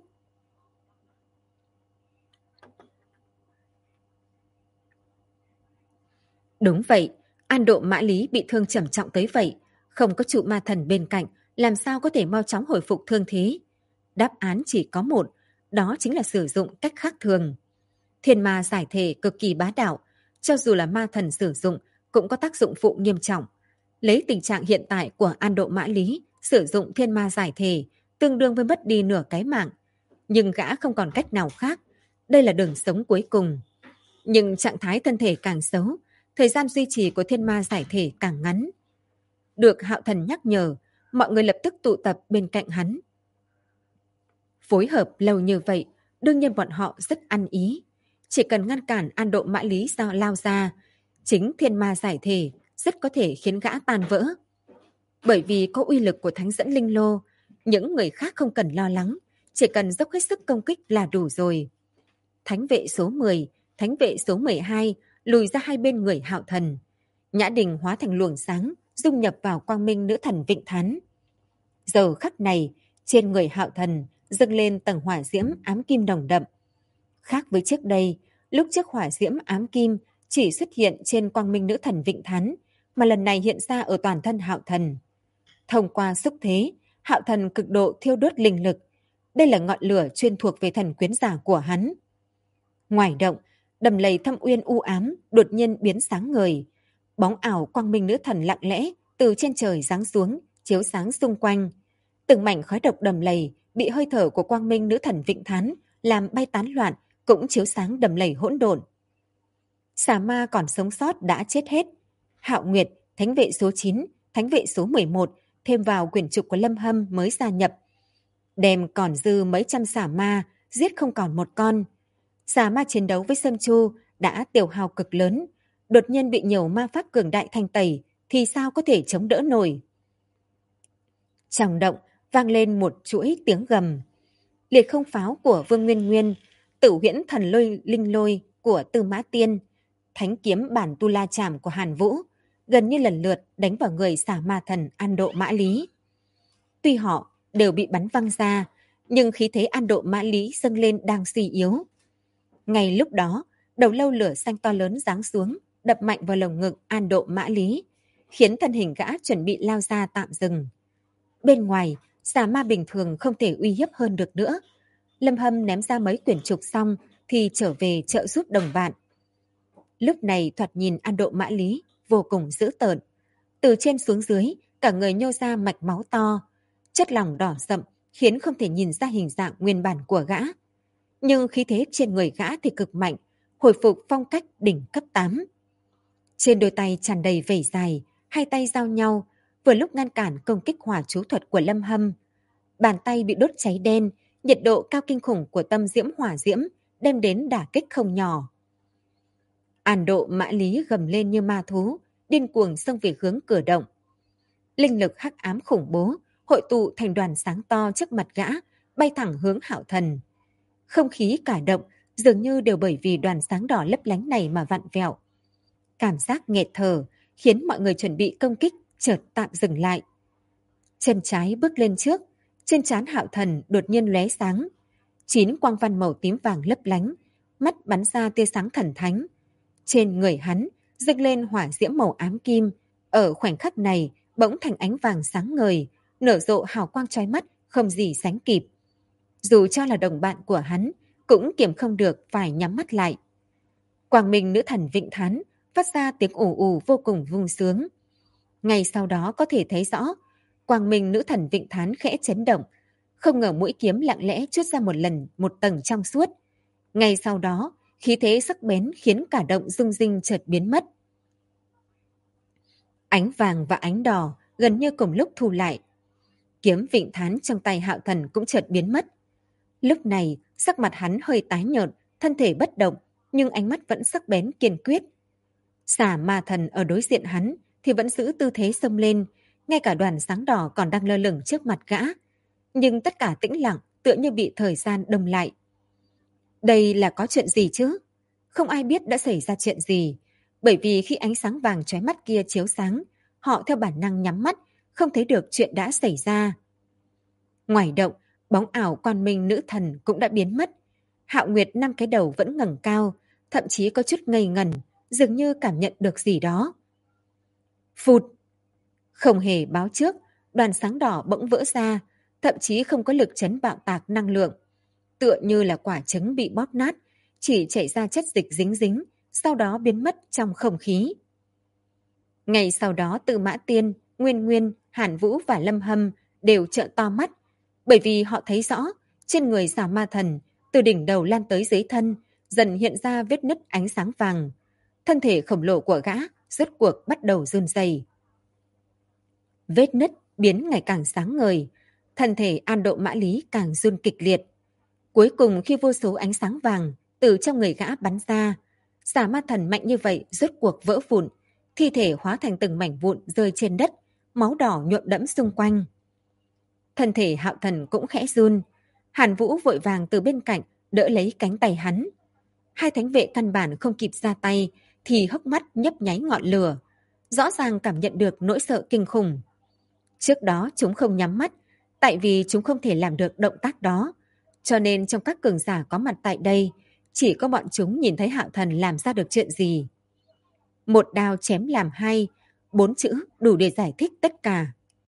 Đúng vậy, An Độ Mã Lý bị thương trầm trọng tới vậy, không có trụ ma thần bên cạnh, làm sao có thể mau chóng hồi phục thương thế? Đáp án chỉ có một, đó chính là sử dụng cách khác thường. Thiên ma giải thể cực kỳ bá đạo, cho dù là ma thần sử dụng cũng có tác dụng phụ nghiêm trọng. Lấy tình trạng hiện tại của An Độ Mã Lý, sử dụng thiên ma giải thể tương đương với mất đi nửa cái mạng. Nhưng gã không còn cách nào khác, đây là đường sống cuối cùng. Nhưng trạng thái thân thể càng xấu, thời gian duy trì của thiên ma giải thể càng ngắn. Được Hạo Thần nhắc nhở, mọi người lập tức tụ tập bên cạnh hắn. Phối hợp lâu như vậy, đương nhiên bọn họ rất ăn ý. Chỉ cần ngăn cản An Độ Mã Lý lao ra, chính thiên ma giải thể rất có thể khiến gã tan vỡ. Bởi vì có uy lực của thánh dẫn linh lô, những người khác không cần lo lắng, chỉ cần dốc hết sức công kích là đủ rồi. Thánh vệ số 10, thánh vệ số 12 lùi ra hai bên người Hạo Thần. Nhã Đình hóa thành luồng sáng, dung nhập vào quang minh nữ thần Vịnh Thán. Giờ khắc này, trên người Hạo Thần dâng lên tầng hỏa diễm ám kim nồng đậm. Khác với trước đây, lúc trước hỏa diễm ám kim chỉ xuất hiện trên quang minh nữ thần Vịnh Thán, mà lần này hiện ra ở toàn thân Hạo Thần. Thông qua xúc thế, Hạo Thần cực độ thiêu đốt linh lực. Đây là ngọn lửa chuyên thuộc về thần quyến giả của hắn. Ngoài động, đầm lầy thâm uyên u ám đột nhiên biến sáng ngời. Bóng ảo quang minh nữ thần lặng lẽ từ trên trời giáng xuống, chiếu sáng xung quanh. Từng mảnh khói độc đầm lầy bị hơi thở của quang minh nữ thần Vịnh Thán làm bay tán loạn, cũng chiếu sáng đầm lầy hỗn độn. Xà ma còn sống sót đã chết hết. Hạo Nguyệt, thánh vệ số 9, thánh vệ số 11 thêm vào quyển trục của Lâm Hâm mới gia nhập. Đem còn dư mấy trăm xà ma, giết không còn một con. Xà ma chiến đấu với Sâm Chu đã tiêu hao cực lớn, đột nhiên bị nhiều ma pháp cường đại thanh tẩy thì sao có thể chống đỡ nổi. Trong động vang lên một chuỗi tiếng gầm. Liệt không pháo của Vương Nguyên Nguyên, Tử Huyễn thần lôi linh lôi của Tư Mã Tiên, thánh kiếm bản tu la chảm của Hàn Vũ gần như lần lượt đánh vào người xà ma thần An Độ Mã Lý. Tuy họ đều bị bắn văng ra, nhưng khí thế An Độ Mã Lý dâng lên đang suy yếu. Ngay lúc đó, đầu lâu lửa xanh to lớn giáng xuống, đập mạnh vào lồng ngực An Độ Mã Lý, khiến thân hình gã chuẩn bị lao ra tạm dừng. Bên ngoài, xà ma bình thường không thể uy hiếp hơn được nữa. Lâm Hâm ném ra mấy quyển trục xong thì trở về trợ giúp đồng bạn. Lúc này thoạt nhìn An Độ Mã Lý vô cùng dữ tợn. Từ trên xuống dưới, cả người nhô ra mạch máu to, chất lỏng đỏ sậm khiến không thể nhìn ra hình dạng nguyên bản của gã. Nhưng khí thế trên người gã thì cực mạnh, hồi phục phong cách đỉnh cấp 8. Trên đôi tay tràn đầy vảy dài, hai tay giao nhau, vừa lúc ngăn cản công kích hỏa chú thuật của Lâm Hâm. Bàn tay bị đốt cháy đen, nhiệt độ cao kinh khủng của tâm diễm hỏa diễm đem đến đả kích không nhỏ. An Độ Mã Lý gầm lên như ma thú, điên cuồng xông về hướng cửa động. Linh lực hắc ám khủng bố, hội tụ thành đoàn sáng to trước mặt gã, bay thẳng hướng Hạo Thần. Không khí cả động dường như đều bởi vì đoàn sáng đỏ lấp lánh này mà vặn vẹo. Cảm giác nghẹt thở khiến mọi người chuẩn bị công kích chợt tạm dừng lại. Chân trái bước lên trước, trên trán Hạo Thần đột nhiên lóe sáng. 9 quang văn màu tím vàng lấp lánh, mắt bắn ra tia sáng thần thánh. Trên người hắn dâng lên hỏa diễm màu ám kim, ở khoảnh khắc này bỗng thành ánh vàng sáng ngời, nở rộ hào quang chói mắt không gì sánh kịp. Dù cho là đồng bạn của hắn, cũng kiềm không được phải nhắm mắt lại. Quang minh nữ thần Vịnh Thán phát ra tiếng ù ù vô cùng vui sướng. Ngay sau đó có thể thấy rõ, quang minh nữ thần Vịnh Thán khẽ chấn động, không ngờ mũi kiếm lặng lẽ chuốt ra một lần một tầng trong suốt. Ngay sau đó, khí thế sắc bén khiến cả động rung rinh chợt biến mất. Ánh vàng và ánh đỏ gần như cùng lúc thu lại. Kiếm Vịnh Thán trong tay Hạo Thần cũng chợt biến mất. Lúc này, sắc mặt hắn hơi tái nhợt, thân thể bất động, nhưng ánh mắt vẫn sắc bén kiên quyết. Xà ma thần ở đối diện hắn thì vẫn giữ tư thế xông lên, ngay cả đoàn sáng đỏ còn đang lơ lửng trước mặt gã. Nhưng tất cả tĩnh lặng, tựa như bị thời gian đông lại. Đây là có chuyện gì chứ? Không ai biết đã xảy ra chuyện gì. Bởi vì khi ánh sáng vàng chói mắt kia chiếu sáng, họ theo bản năng nhắm mắt, không thấy được chuyện đã xảy ra. Ngoài động, bóng ảo Quang Minh nữ thần cũng đã biến mất. Hạo Nguyệt 5 cái đầu vẫn ngẩng cao, thậm chí có chút ngây ngẩn, dường như cảm nhận được gì đó. Phụt! Không hề báo trước, đoàn sáng đỏ bỗng vỡ ra, thậm chí không có lực chấn bạo tạc năng lượng. Tựa như là quả trứng bị bóp nát, chỉ chảy ra chất dịch dính dính, sau đó biến mất trong không khí. Ngày sau đó Tư Mã Tiên, Nguyên Nguyên, Hàn Vũ và Lâm Hâm đều trợn to mắt, bởi vì họ thấy rõ trên người Xà Ma Thần từ đỉnh đầu lan tới dưới thân dần hiện ra vết nứt ánh sáng vàng. Thân thể khổng lồ của gã rốt cuộc bắt đầu run rẩy. Vết nứt biến ngày càng sáng ngời, thân thể An Độ Mã Lý càng run kịch liệt. Cuối cùng khi vô số ánh sáng vàng từ trong người gã bắn ra, Xà Ma Thần mạnh như vậy rốt cuộc vỡ vụn, thi thể hóa thành từng mảnh vụn rơi trên đất, máu đỏ nhuộm đẫm xung quanh. Thân thể Hạo Thần cũng khẽ run, Hàn Vũ vội vàng từ bên cạnh đỡ lấy cánh tay hắn. Hai thánh vệ căn bản không kịp ra tay thì hốc mắt nhấp nháy ngọn lửa, rõ ràng cảm nhận được nỗi sợ kinh khủng. Trước đó chúng không nhắm mắt, tại vì chúng không thể làm được động tác đó, cho nên trong các cường giả có mặt tại đây, chỉ có bọn chúng nhìn thấy Hạo Thần làm ra được chuyện gì. Một đao chém làm hai, 4 chữ đủ để giải thích tất cả.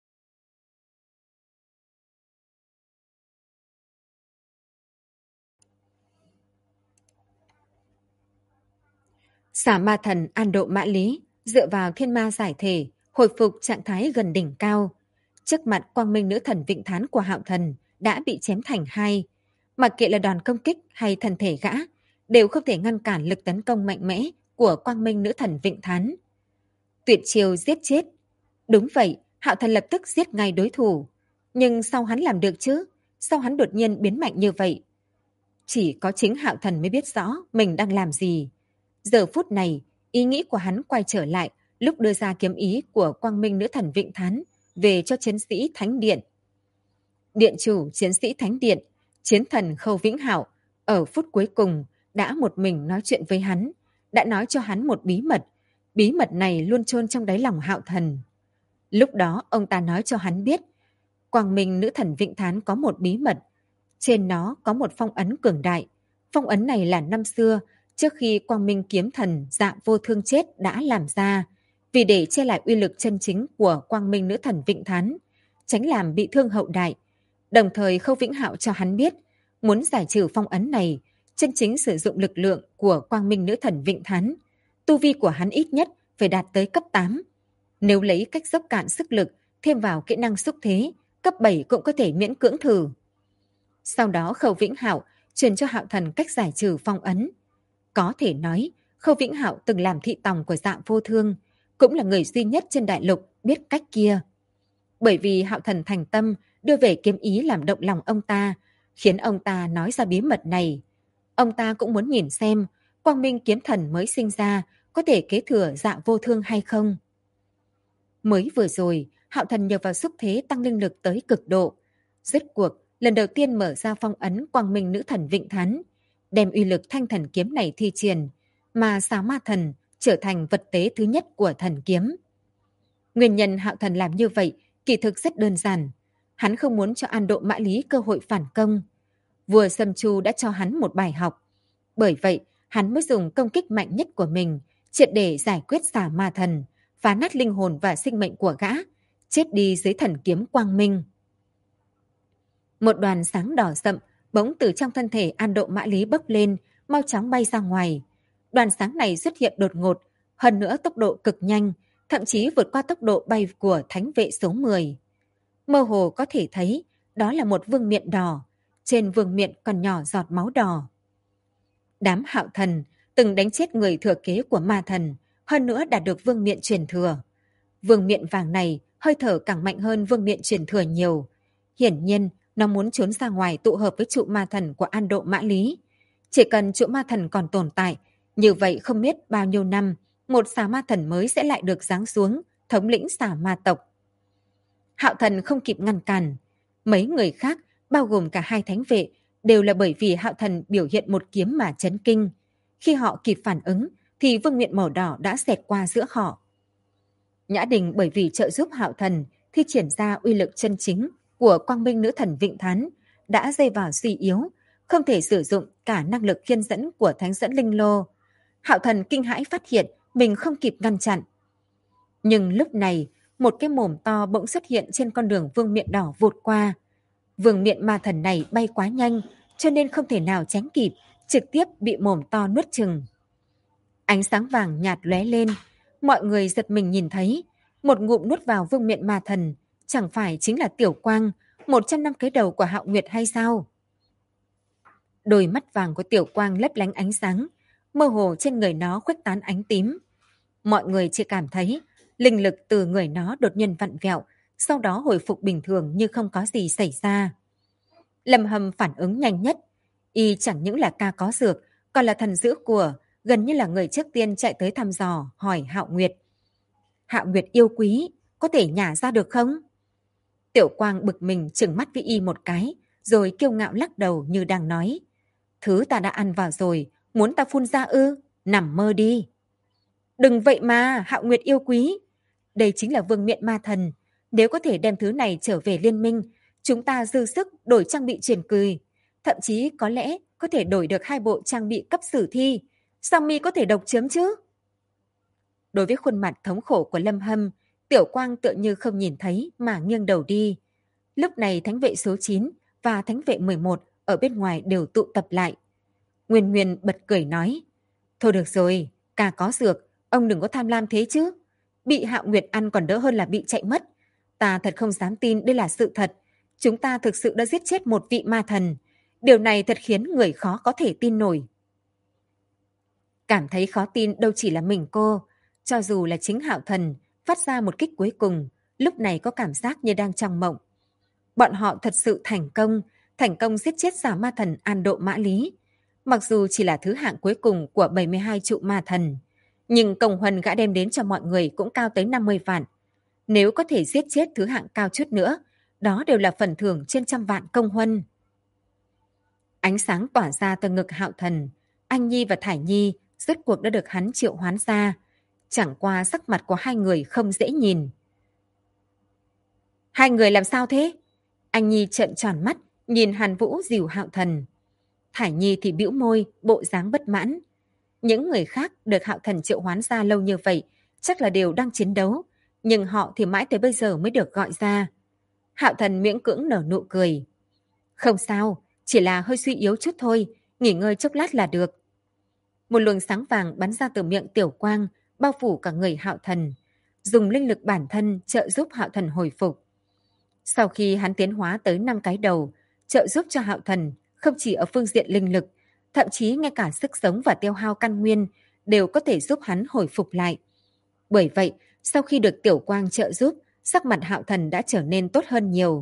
Xà Ma Thần An Độ Mã Lý dựa vào thiên ma giải thể, hồi phục trạng thái gần đỉnh cao. Trước mặt Quang Minh nữ thần Vịnh Thán của Hạo Thần đã bị chém thành hai. Mặc kệ là đòn công kích hay thân thể gã, đều không thể ngăn cản lực tấn công mạnh mẽ của Quang Minh nữ thần Vịnh Thán. Tuyệt chiêu giết chết. Đúng vậy, Hạo Thần lập tức giết ngay đối thủ. Nhưng sao hắn làm được chứ? Sao hắn đột nhiên biến mạnh như vậy? Chỉ có chính Hạo Thần mới biết rõ mình đang làm gì. Giờ phút này, ý nghĩ của hắn quay trở lại lúc đưa ra kiếm ý của Quang Minh nữ thần Vịnh Thán về cho chiến sĩ Thánh Điện. Điện chủ chiến sĩ Thánh Điện, chiến thần Khâu Vĩnh Hạo, ở phút cuối cùng đã một mình nói chuyện với hắn, đã nói cho hắn một bí mật. Bí mật này luôn chôn trong đáy lòng Hạo Thần. Lúc đó ông ta nói cho hắn biết, Quang Minh nữ thần Vịnh Thán có một bí mật. Trên nó có một phong ấn cường đại. Phong ấn này là năm xưa, trước khi Quang Minh kiếm thần Dạ Vô Thương chết đã làm ra, vì để che lại uy lực chân chính của Quang Minh nữ thần Vịnh Thán, tránh làm bị thương hậu đại. Đồng thời Khâu Vĩnh Hạo cho hắn biết, muốn giải trừ phong ấn này, chân chính sử dụng lực lượng của Quang Minh nữ thần Vịnh Thán, tu vi của hắn ít nhất phải đạt tới cấp 8. Nếu lấy cách dốc cạn sức lực, thêm vào kỹ năng xúc thế, cấp 7 cũng có thể miễn cưỡng thử. Sau đó Khâu Vĩnh Hạo truyền cho Hạo Thần cách giải trừ phong ấn. Có thể nói, Khâu Vĩnh Hạo từng làm thị tòng của Dạ Vô Thương, cũng là người duy nhất trên đại lục biết cách kia. Bởi vì Hạo Thần thành tâm đưa về kiếm ý làm động lòng ông ta, khiến ông ta nói ra bí mật này. Ông ta cũng muốn nhìn xem Quang Minh kiếm thần mới sinh ra có thể kế thừa Dạ Vô Thương hay không. Mới vừa rồi, Hạo Thần nhờ vào xúc thế tăng linh lực tới cực độ. Rốt cuộc, lần đầu tiên mở ra phong ấn Quang Minh nữ thần Vịnh Thán, đem uy lực thanh thần kiếm này thi triển, mà Xà Ma Thần trở thành vật tế thứ nhất của thần kiếm. Nguyên nhân Hạo Thần làm như vậy kỳ thực rất đơn giản. Hắn không muốn cho An Độ Mã Lý cơ hội phản công. Vua Sâm Chu đã cho hắn một bài học. Bởi vậy, hắn mới dùng công kích mạnh nhất của mình, triệt để giải quyết Xà Ma Thần, phá nát linh hồn và sinh mệnh của gã, chết đi dưới thần kiếm Quang Minh. Một đoàn sáng đỏ sậm bỗng từ trong thân thể An Độ Mã Lý bốc lên, mau chóng bay ra ngoài. Đoàn sáng này xuất hiện đột ngột, hơn nữa tốc độ cực nhanh, thậm chí vượt qua tốc độ bay của thánh vệ số 10. Mơ hồ có thể thấy đó là một vương miện đỏ, trên vương miện còn nhỏ giọt máu đỏ. Đám Hạo Thần từng đánh chết người thừa kế của ma thần, hơn nữa đạt được vương miện truyền thừa. Vương miện vàng này hơi thở càng mạnh hơn vương miện truyền thừa nhiều. Hiển nhiên, nó muốn trốn ra ngoài tụ hợp với trụ ma thần của An Độ Mã Lý. Chỉ cần trụ ma thần còn tồn tại, như vậy không biết bao nhiêu năm, một xà ma thần mới sẽ lại được giáng xuống, thống lĩnh xà ma tộc. Hạo Thần không kịp ngăn cản. Mấy người khác, bao gồm cả hai thánh vệ, đều là bởi vì Hạo Thần biểu hiện một kiếm mà chấn kinh. Khi họ kịp phản ứng, thì vương miện màu đỏ đã xẹt qua giữa họ. Nhã Đình bởi vì trợ giúp Hạo Thần thi triển ra uy lực chân chính của quang minh nữ thần Vịnh Thán đã rơi vào suy yếu, không thể sử dụng cả năng lực khiên dẫn của thánh dẫn linh lô. Hạo Thần kinh hãi phát hiện mình không kịp ngăn chặn. Nhưng lúc này, một cái mồm to bỗng xuất hiện trên con đường vương miện đỏ vụt qua. Vương miện ma thần này bay quá nhanh, cho nên không thể nào tránh kịp, trực tiếp bị mồm to nuốt chừng. Ánh sáng vàng nhạt lóe lên, mọi người giật mình nhìn thấy, một ngụm nuốt vào vương miện ma thần, chẳng phải chính là Tiểu Quang, 100 năm cái đầu của Hạo Nguyệt hay sao? Đôi mắt vàng của Tiểu Quang lấp lánh ánh sáng, mơ hồ trên người nó khuếch tán ánh tím. Mọi người chỉ cảm thấy linh lực từ người nó đột nhiên vặn vẹo, sau đó hồi phục bình thường như không có gì xảy ra. Lâm Hâm phản ứng nhanh nhất, y chẳng những là ca có dược, còn là thần giữ của, gần như là người trước tiên chạy tới thăm dò, hỏi Hạo Nguyệt. Hạo Nguyệt yêu quý, có thể nhả ra được không? Tiểu Quang bực mình trừng mắt với y một cái, rồi kiêu ngạo lắc đầu như đang nói. Thứ ta đã ăn vào rồi, muốn ta phun ra ư? Nằm mơ đi. Đừng vậy mà, Hạo Nguyệt yêu quý. Đây chính là vương miện ma thần. Nếu có thể đem thứ này trở về liên minh, chúng ta dư sức đổi trang bị truyền kỳ. Thậm chí có lẽ có thể đổi được 2 bộ trang bị cấp sử thi. Sao mi có thể độc chiếm chứ? Đối với khuôn mặt thống khổ của Lâm Hâm, Tiểu Quang tựa như không nhìn thấy mà nghiêng đầu đi. Lúc này thánh vệ số 9 và thánh vệ 11 ở bên ngoài đều tụ tập lại. Nguyên Nguyên bật cười nói, thôi được rồi, ca có dược, ông đừng có tham lam thế chứ. Bị Hạo Nguyệt ăn còn đỡ hơn là bị chạy mất. Ta thật không dám tin đây là sự thật. Chúng ta thực sự đã giết chết một vị ma thần. Điều này thật khiến người khó có thể tin nổi. Cảm thấy khó tin đâu chỉ là mình cô. Cho dù là chính Hạo Thần phát ra một kích cuối cùng, lúc này có cảm giác như đang trong mộng. Bọn họ thật sự thành công giết chết giả ma thần An Độ Mã Lý. Mặc dù chỉ là thứ hạng cuối cùng của 72 trụ ma thần, nhưng công huân gã đem đến cho mọi người cũng cao tới 50 vạn. Nếu có thể giết chết thứ hạng cao chút nữa, đó đều là phần thưởng trên trăm vạn công huân. Ánh sáng tỏa ra từ ngực Hạo Thần, Anh Nhi và Thải Nhi rốt cuộc đã được hắn triệu hoán ra. Chẳng qua sắc mặt của hai người không dễ nhìn. Hai người làm sao thế? Anh Nhi trợn tròn mắt, nhìn Hàn Vũ dìu Hạo Thần. Thải Nhi thì bĩu môi, bộ dáng bất mãn. Những người khác được Hạo Thần triệu hoán ra lâu như vậy, chắc là đều đang chiến đấu, nhưng họ thì mãi tới bây giờ mới được gọi ra. Hạo Thần miễn cưỡng nở nụ cười. Không sao, chỉ là hơi suy yếu chút thôi, nghỉ ngơi chốc lát là được. Một luồng sáng vàng bắn ra từ miệng Tiểu Quang, bao phủ cả người Hạo Thần, dùng linh lực bản thân trợ giúp Hạo Thần hồi phục. Sau khi hắn tiến hóa tới 5 cái đầu, trợ giúp cho Hạo Thần không chỉ ở phương diện linh lực, thậm chí ngay cả sức sống và tiêu hao căn nguyên đều có thể giúp hắn hồi phục lại. Bởi vậy, sau khi được Tiểu Quang trợ giúp, sắc mặt Hạo Thần đã trở nên tốt hơn nhiều.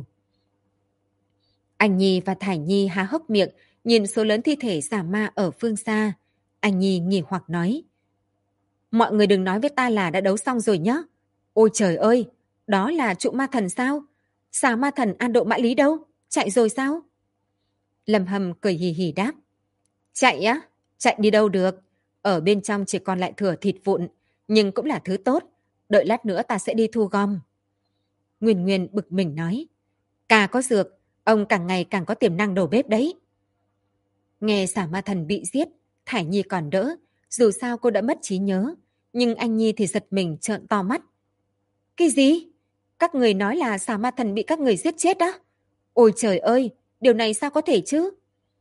Anh Nhi và Thải Nhi há hốc miệng, nhìn số lớn thi thể giả ma ở phương xa. Anh Nhi nghi hoặc nói, mọi người đừng nói với ta là đã đấu xong rồi nhé. Ôi trời ơi, đó là trụ ma thần sao? Xà ma thần An Độ Mã Lý đâu? Chạy rồi sao? Lâm Hâm cười hì hì đáp, chạy á? Chạy đi đâu được? Ở bên trong chỉ còn lại thừa thịt vụn, nhưng cũng là thứ tốt. Đợi lát nữa ta sẽ đi thu gom. Nguyên Nguyên bực mình nói, ca có dược, ông càng ngày càng có tiềm năng đầu bếp đấy. Nghe xà ma thần bị giết, Thải Nhi còn đỡ, dù sao cô đã mất trí nhớ, nhưng anh Nhi thì giật mình trợn to mắt. Cái gì? Các người nói là xà ma thần bị các người giết chết á? Ôi trời ơi, điều này sao có thể chứ?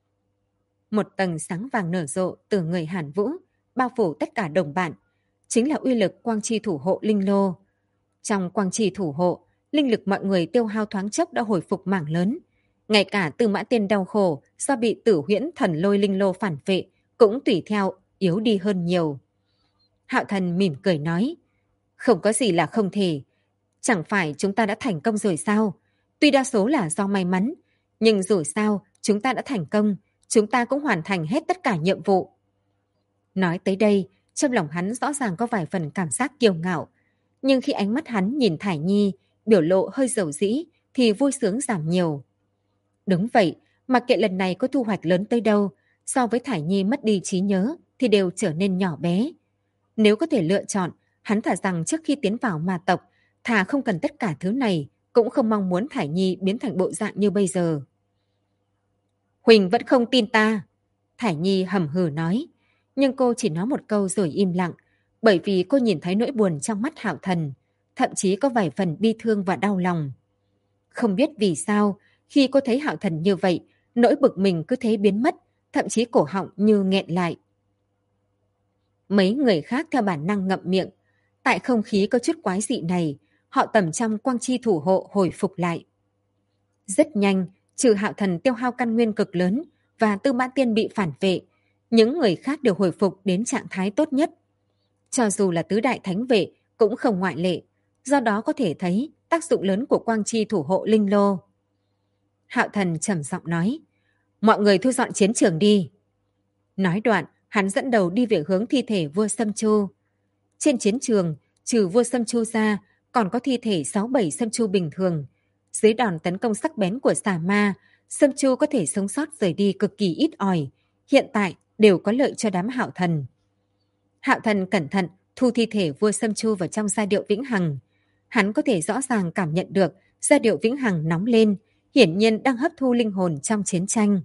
Một tầng sáng vàng nở rộ từ người Hàn Vũ, bao phủ tất cả đồng bạn, chính là uy lực quang chi thủ hộ linh lô. Trong quang chi thủ hộ, linh lực mọi người tiêu hao thoáng chốc đã hồi phục mảng lớn. Ngay cả Tư Mã Tiên đau khổ do bị Tử Huyễn thần lôi linh lô phản vệ cũng tùy theo yếu đi hơn nhiều. Hạo Thần mỉm cười nói, không có gì là không thể. Chẳng phải chúng ta đã thành công rồi sao? Tuy đa số là do may mắn, nhưng dù sao chúng ta đã thành công, chúng ta cũng hoàn thành hết tất cả nhiệm vụ. Nói tới đây, trong lòng hắn rõ ràng có vài phần cảm giác kiêu ngạo. Nhưng khi ánh mắt hắn nhìn Thải Nhi, biểu lộ hơi dầu dĩ, thì vui sướng giảm nhiều. Đúng vậy, mặc kệ lần này có thu hoạch lớn tới đâu, so với Thải Nhi mất đi trí nhớ thì đều trở nên nhỏ bé. Nếu có thể lựa chọn, hắn thà rằng trước khi tiến vào ma tộc, thà không cần tất cả thứ này, cũng không mong muốn Thải Nhi biến thành bộ dạng như bây giờ. Huỳnh vẫn không tin ta. Thải Nhi hầm hừ nói. Nhưng cô chỉ nói một câu rồi im lặng, bởi vì cô nhìn thấy nỗi buồn trong mắt Hạo Thần, thậm chí có vài phần bi thương và đau lòng. Không biết vì sao, khi cô thấy Hạo Thần như vậy, nỗi bực mình cứ thế biến mất, thậm chí cổ họng như nghẹn lại. Mấy người khác theo bản năng ngậm miệng. Tại không khí có chút quái dị này, họ tầm trong quang chi thủ hộ hồi phục lại. Rất nhanh, trừ Hạo Thần tiêu hao căn nguyên cực lớn và Tư Mã Tiên bị phản vệ, những người khác đều hồi phục đến trạng thái tốt nhất. Cho dù là tứ đại thánh vệ cũng không ngoại lệ, do đó có thể thấy tác dụng lớn của quang chi thủ hộ linh lô. Hạo Thần trầm giọng nói, mọi người thu dọn chiến trường đi. Nói đoạn, hắn dẫn đầu đi về hướng thi thể vua Sâm Chu. Trên chiến trường, trừ vua Sâm Chu ra, còn có thi thể 6-7 Sâm Chu bình thường. Dưới đòn tấn công sắc bén của xà ma, Sâm Chu có thể sống sót rời đi cực kỳ ít ỏi. Hiện tại đều có lợi cho đám Hạo Thần. Hạo Thần cẩn thận thu thi thể vua Sâm Chu vào trong giai điệu vĩnh hằng. Hắn có thể rõ ràng cảm nhận được giai điệu vĩnh hằng nóng lên, hiển nhiên đang hấp thu linh hồn trong chiến tranh.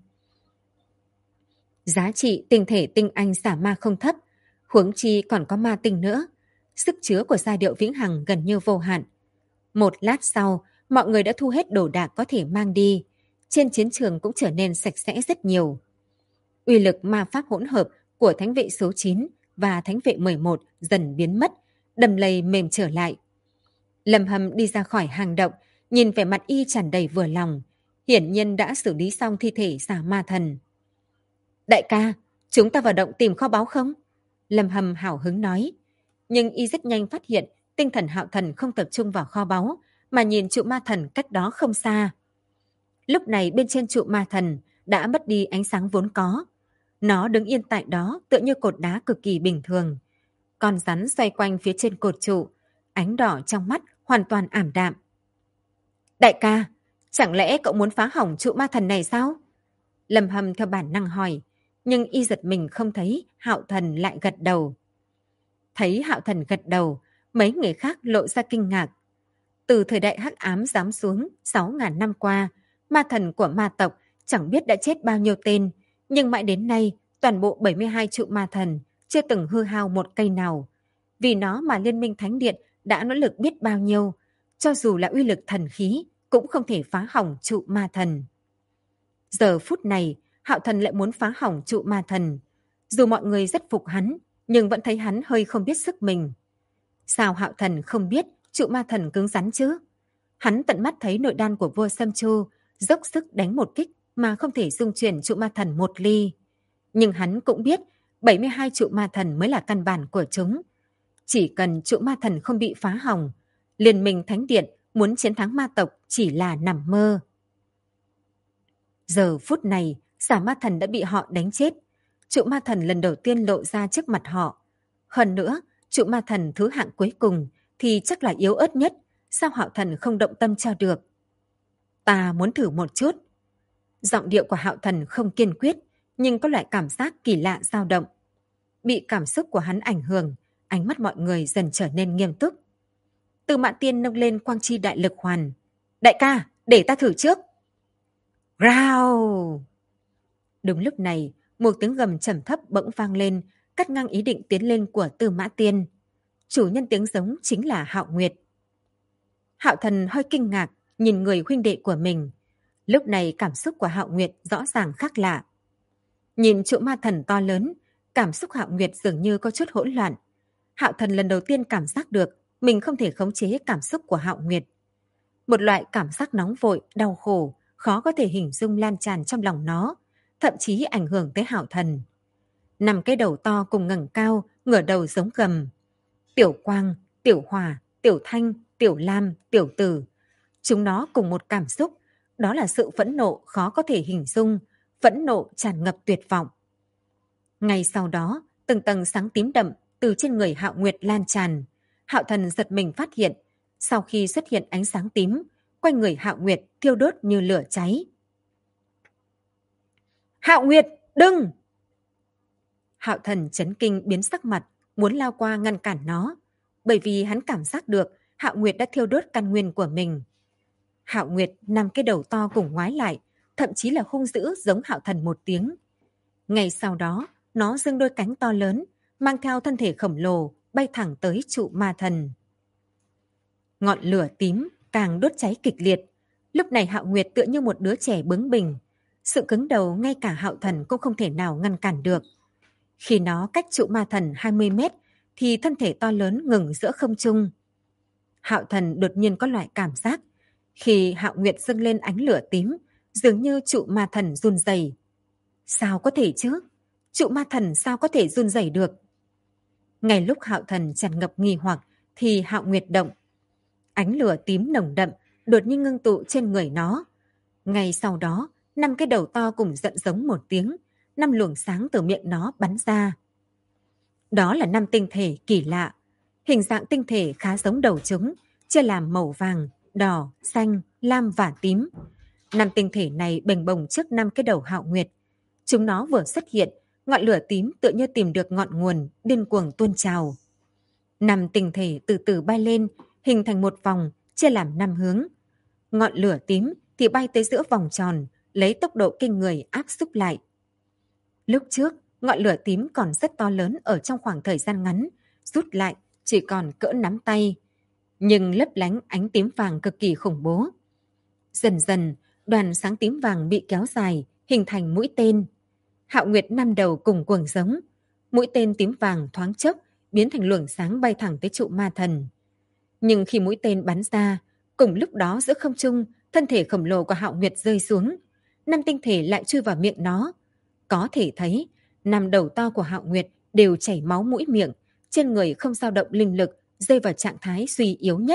Giá trị tinh thể tinh anh xả ma không thấp, huống chi còn có ma tinh nữa. Sức chứa của giai điệu vĩnh hằng gần như vô hạn. Một lát sau, mọi người đã thu hết đồ đạc có thể mang đi. Trên chiến trường cũng trở nên sạch sẽ rất nhiều. Uy lực ma pháp hỗn hợp của thánh vệ số 9 và thánh vệ 11 dần biến mất, đầm lầy mềm trở lại. Lâm Hâm đi ra khỏi hang động, nhìn vẻ mặt y tràn đầy vừa lòng. Hiển nhiên đã xử lý xong thi thể xà ma thần. Đại ca, chúng ta vào động tìm kho báu không? Lâm Hâm hào hứng nói. Nhưng y rất nhanh phát hiện tinh thần Hạo Thần không tập trung vào kho báu, mà nhìn trụ ma thần cách đó không xa. Lúc này bên trên trụ ma thần đã mất đi ánh sáng vốn có. Nó đứng yên tại đó tựa như cột đá cực kỳ bình thường. Con rắn xoay quanh phía trên cột trụ, ánh đỏ trong mắt hoàn toàn ảm đạm. Đại ca, chẳng lẽ cậu muốn phá hỏng trụ ma thần này sao? Lâm Hâm theo bản năng hỏi, nhưng y giật mình không thấy Hạo Thần lại gật đầu. Thấy Hạo Thần gật đầu, mấy người khác lộ ra kinh ngạc. Từ thời đại hắc ám giáng xuống 6.000 năm qua, ma thần của ma tộc chẳng biết đã chết bao nhiêu tên, nhưng mãi đến nay toàn bộ 72 trụ ma thần chưa từng hư hao một cây nào. Vì nó mà Liên minh Thánh Điện đã nỗ lực biết bao nhiêu, cho dù là uy lực thần khí cũng không thể phá hỏng trụ ma thần. Giờ phút này, Hạo Thần lại muốn phá hỏng trụ ma thần. Dù mọi người rất phục hắn, nhưng vẫn thấy hắn hơi không biết sức mình. Sao Hạo Thần không biết trụ ma thần cứng rắn chứ? Hắn tận mắt thấy nội đan của vua Sâm Chu dốc sức đánh một kích mà không thể dung chuyển trụ ma thần một ly. Nhưng hắn cũng biết 72 trụ ma thần mới là căn bản của chúng. Chỉ cần trụ ma thần không bị phá hỏng, Liên minh Thánh Điện muốn chiến thắng ma tộc chỉ là nằm mơ. Giờ phút này, xà ma thần đã bị họ đánh chết. Trụ ma thần lần đầu tiên lộ ra trước mặt họ. Hơn nữa, trụ ma thần thứ hạng cuối cùng thì chắc là yếu ớt nhất. Sao Hạo Thần không động tâm cho được? Ta muốn thử một chút. Giọng điệu của Hạo Thần không kiên quyết, nhưng có loại cảm giác kỳ lạ dao động. Bị cảm xúc của hắn ảnh hưởng, ánh mắt mọi người dần trở nên nghiêm túc. Tư Mã Tiên nâng lên quang chi đại lực hoàn. Đại ca, để ta thử trước. Rao! Đúng lúc này, một tiếng gầm trầm thấp bỗng vang lên, cắt ngang ý định tiến lên của Tư Mã Tiên. Chủ nhân tiếng giống chính là Hạo Nguyệt. Hạo Thần hơi kinh ngạc, nhìn người huynh đệ của mình. Lúc này cảm xúc của Hạo Nguyệt rõ ràng khác lạ. Nhìn trụ ma thần to lớn, cảm xúc Hạo Nguyệt dường như có chút hỗn loạn. Hạo Thần lần đầu tiên cảm giác được mình không thể khống chế cảm xúc của Hạo Nguyệt. Một loại cảm giác nóng vội, đau khổ, khó có thể hình dung lan tràn trong lòng nó, thậm chí ảnh hưởng tới Hạo Thần. 5 cái đầu to cùng ngẩng cao, ngửa đầu giống gầm. Tiểu Quang, Tiểu Hòa, Tiểu Thanh, Tiểu Lam, Tiểu Tử. Chúng nó cùng một cảm xúc, đó là sự phẫn nộ khó có thể hình dung, phẫn nộ tràn ngập tuyệt vọng. Ngay sau đó, từng tầng sáng tím đậm từ trên người Hạo Nguyệt lan tràn. Hạo Thần giật mình phát hiện, sau khi xuất hiện ánh sáng tím, quanh người Hạo Nguyệt thiêu đốt như lửa cháy. Hạo Nguyệt, đừng! Hạo Thần chấn kinh biến sắc mặt, muốn lao qua ngăn cản nó, bởi vì hắn cảm giác được Hạo Nguyệt đã thiêu đốt căn nguyên của mình. Hạo Nguyệt nằm cái đầu to cùng ngoái lại, thậm chí là hung dữ giống Hạo Thần một tiếng. Ngay sau đó, nó giương đôi cánh to lớn, mang theo thân thể khổng lồ, bay thẳng tới trụ ma thần. Ngọn lửa tím càng đốt cháy kịch liệt. Lúc này Hạo Nguyệt tựa như một đứa trẻ bướng bỉnh. Sự cứng đầu ngay cả Hạo Thần cũng không thể nào ngăn cản được. Khi nó cách trụ ma thần 20 mét, thì thân thể to lớn ngừng giữa không trung. Hạo Thần đột nhiên có loại cảm giác. Khi Hạo Nguyệt dâng lên ánh lửa tím, dường như trụ ma thần run rẩy. Sao có thể chứ? Trụ ma thần sao có thể run rẩy được? Ngay lúc Hạo Thần tràn ngập nghi hoặc, thì Hạo Nguyệt động. Ánh lửa tím nồng đậm đột nhiên ngưng tụ trên người nó. Ngay sau đó, 5 cái đầu to cùng giận giống một tiếng, 5 luồng sáng từ miệng nó bắn ra. Đó là 5 tinh thể kỳ lạ. Hình dạng tinh thể khá giống đầu chúng, chia làm màu vàng, đỏ, xanh, lam và tím. 5 tinh thể này bềnh bồng trước 5 cái đầu Hạo Nguyệt. Chúng nó vừa xuất hiện, ngọn lửa tím tựa như tìm được ngọn nguồn, điên cuồng tuôn trào. 5 tinh thể từ từ bay lên, hình thành một vòng, chia làm 5 hướng. Ngọn lửa tím thì bay tới giữa vòng tròn, lấy tốc độ kinh người áp xúc lại. Lúc trước, ngọn lửa tím còn rất to lớn ở trong khoảng thời gian ngắn, rút lại chỉ còn cỡ nắm tay, nhưng lấp lánh ánh tím vàng cực kỳ khủng bố. Dần dần, đoàn sáng tím vàng bị kéo dài, hình thành mũi tên. Hạo Nguyệt 5 đầu cùng cuồng giống, mũi tên tím vàng thoáng chốc biến thành luồng sáng bay thẳng tới trụ ma thần. Nhưng khi mũi tên bắn ra, cùng lúc đó giữa không trung, thân thể khổng lồ của Hạo Nguyệt rơi xuống, 5 tinh thể lại chui vào miệng nó. Có thể thấy, 5 đầu to của Hạo Nguyệt đều chảy máu mũi miệng, trên người không dao động linh lực, rơi vào trạng thái suy yếu nhất.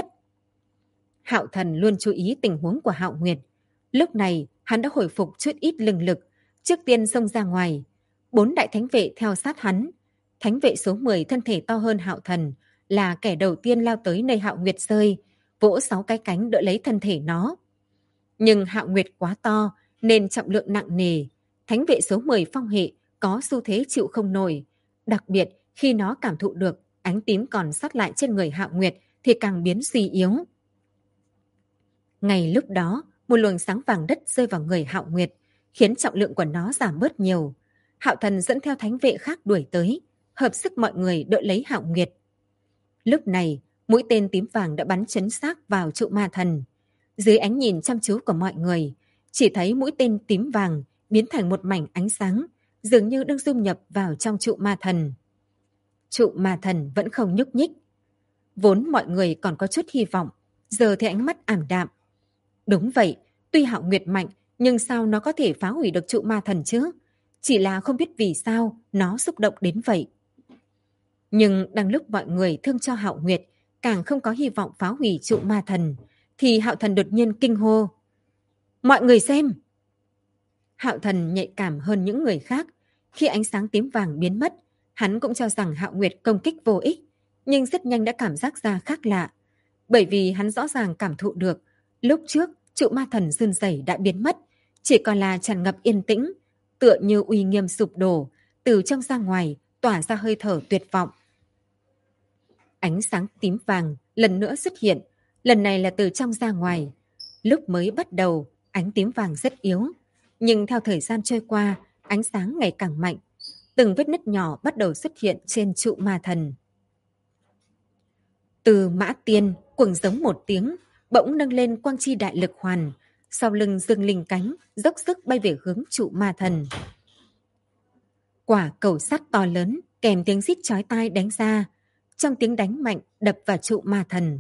Hạo Thần luôn chú ý tình huống của Hạo Nguyệt. Lúc này, hắn đã hồi phục chút ít linh lực, trước tiên xông ra ngoài. 4 đại thánh vệ theo sát hắn. Thánh vệ số 10 thân thể to hơn Hạo Thần, là kẻ đầu tiên lao tới nơi Hạo Nguyệt rơi, vỗ 6 cái cánh đỡ lấy thân thể nó. Nhưng Hạo Nguyệt quá to nên trọng lượng nặng nề. Thánh vệ số 10 phong hệ có xu thế chịu không nổi. Đặc biệt khi nó cảm thụ được ánh tím còn sót lại trên người Hạo Nguyệt thì càng biến suy yếu. Ngay lúc đó, một luồng sáng vàng đất rơi vào người Hạo Nguyệt, khiến trọng lượng của nó giảm bớt nhiều. Hạo Thần dẫn theo thánh vệ khác đuổi tới, hợp sức mọi người đỡ lấy Hạo Nguyệt. Lúc này, mũi tên tím vàng đã bắn chính xác vào trụ ma thần. Dưới ánh nhìn chăm chú của mọi người, chỉ thấy mũi tên tím vàng biến thành một mảnh ánh sáng, dường như đang dung nhập vào trong trụ ma thần. Trụ ma thần vẫn không nhúc nhích. Vốn mọi người còn có chút hy vọng, giờ thì ánh mắt ảm đạm. Đúng vậy, tuy Hạo Nguyệt mạnh, nhưng sao nó có thể phá hủy được trụ ma thần chứ? Chỉ là không biết vì sao nó xúc động đến vậy. Nhưng đang lúc mọi người thương cho Hạo Nguyệt, càng không có hy vọng phá hủy trụ ma thần, thì Hạo Thần đột nhiên kinh hô. Mọi người xem! Hạo Thần nhạy cảm hơn những người khác. Khi ánh sáng tím vàng biến mất, hắn cũng cho rằng Hạo Nguyệt công kích vô ích, nhưng rất nhanh đã cảm giác ra khác lạ. Bởi vì hắn rõ ràng cảm thụ được, lúc trước trụ ma thần run rẩy đã biến mất, chỉ còn là tràn ngập yên tĩnh, tựa như uy nghiêm sụp đổ, từ trong ra ngoài tỏa ra hơi thở tuyệt vọng. Ánh sáng tím vàng lần nữa xuất hiện, lần này là từ trong ra ngoài. Lúc mới bắt đầu, ánh tím vàng rất yếu, nhưng theo thời gian trôi qua, ánh sáng ngày càng mạnh. Từng vết nứt nhỏ bắt đầu xuất hiện trên trụ ma thần. Từ Mã Tiên cuồng giống một tiếng, bỗng nâng lên quang chi đại lực hoàn, sau lưng dương linh cánh, dốc sức bay về hướng trụ ma thần. Quả cầu sắt to lớn kèm tiếng rít chói tai đánh ra, trong tiếng đánh mạnh đập vào trụ ma thần.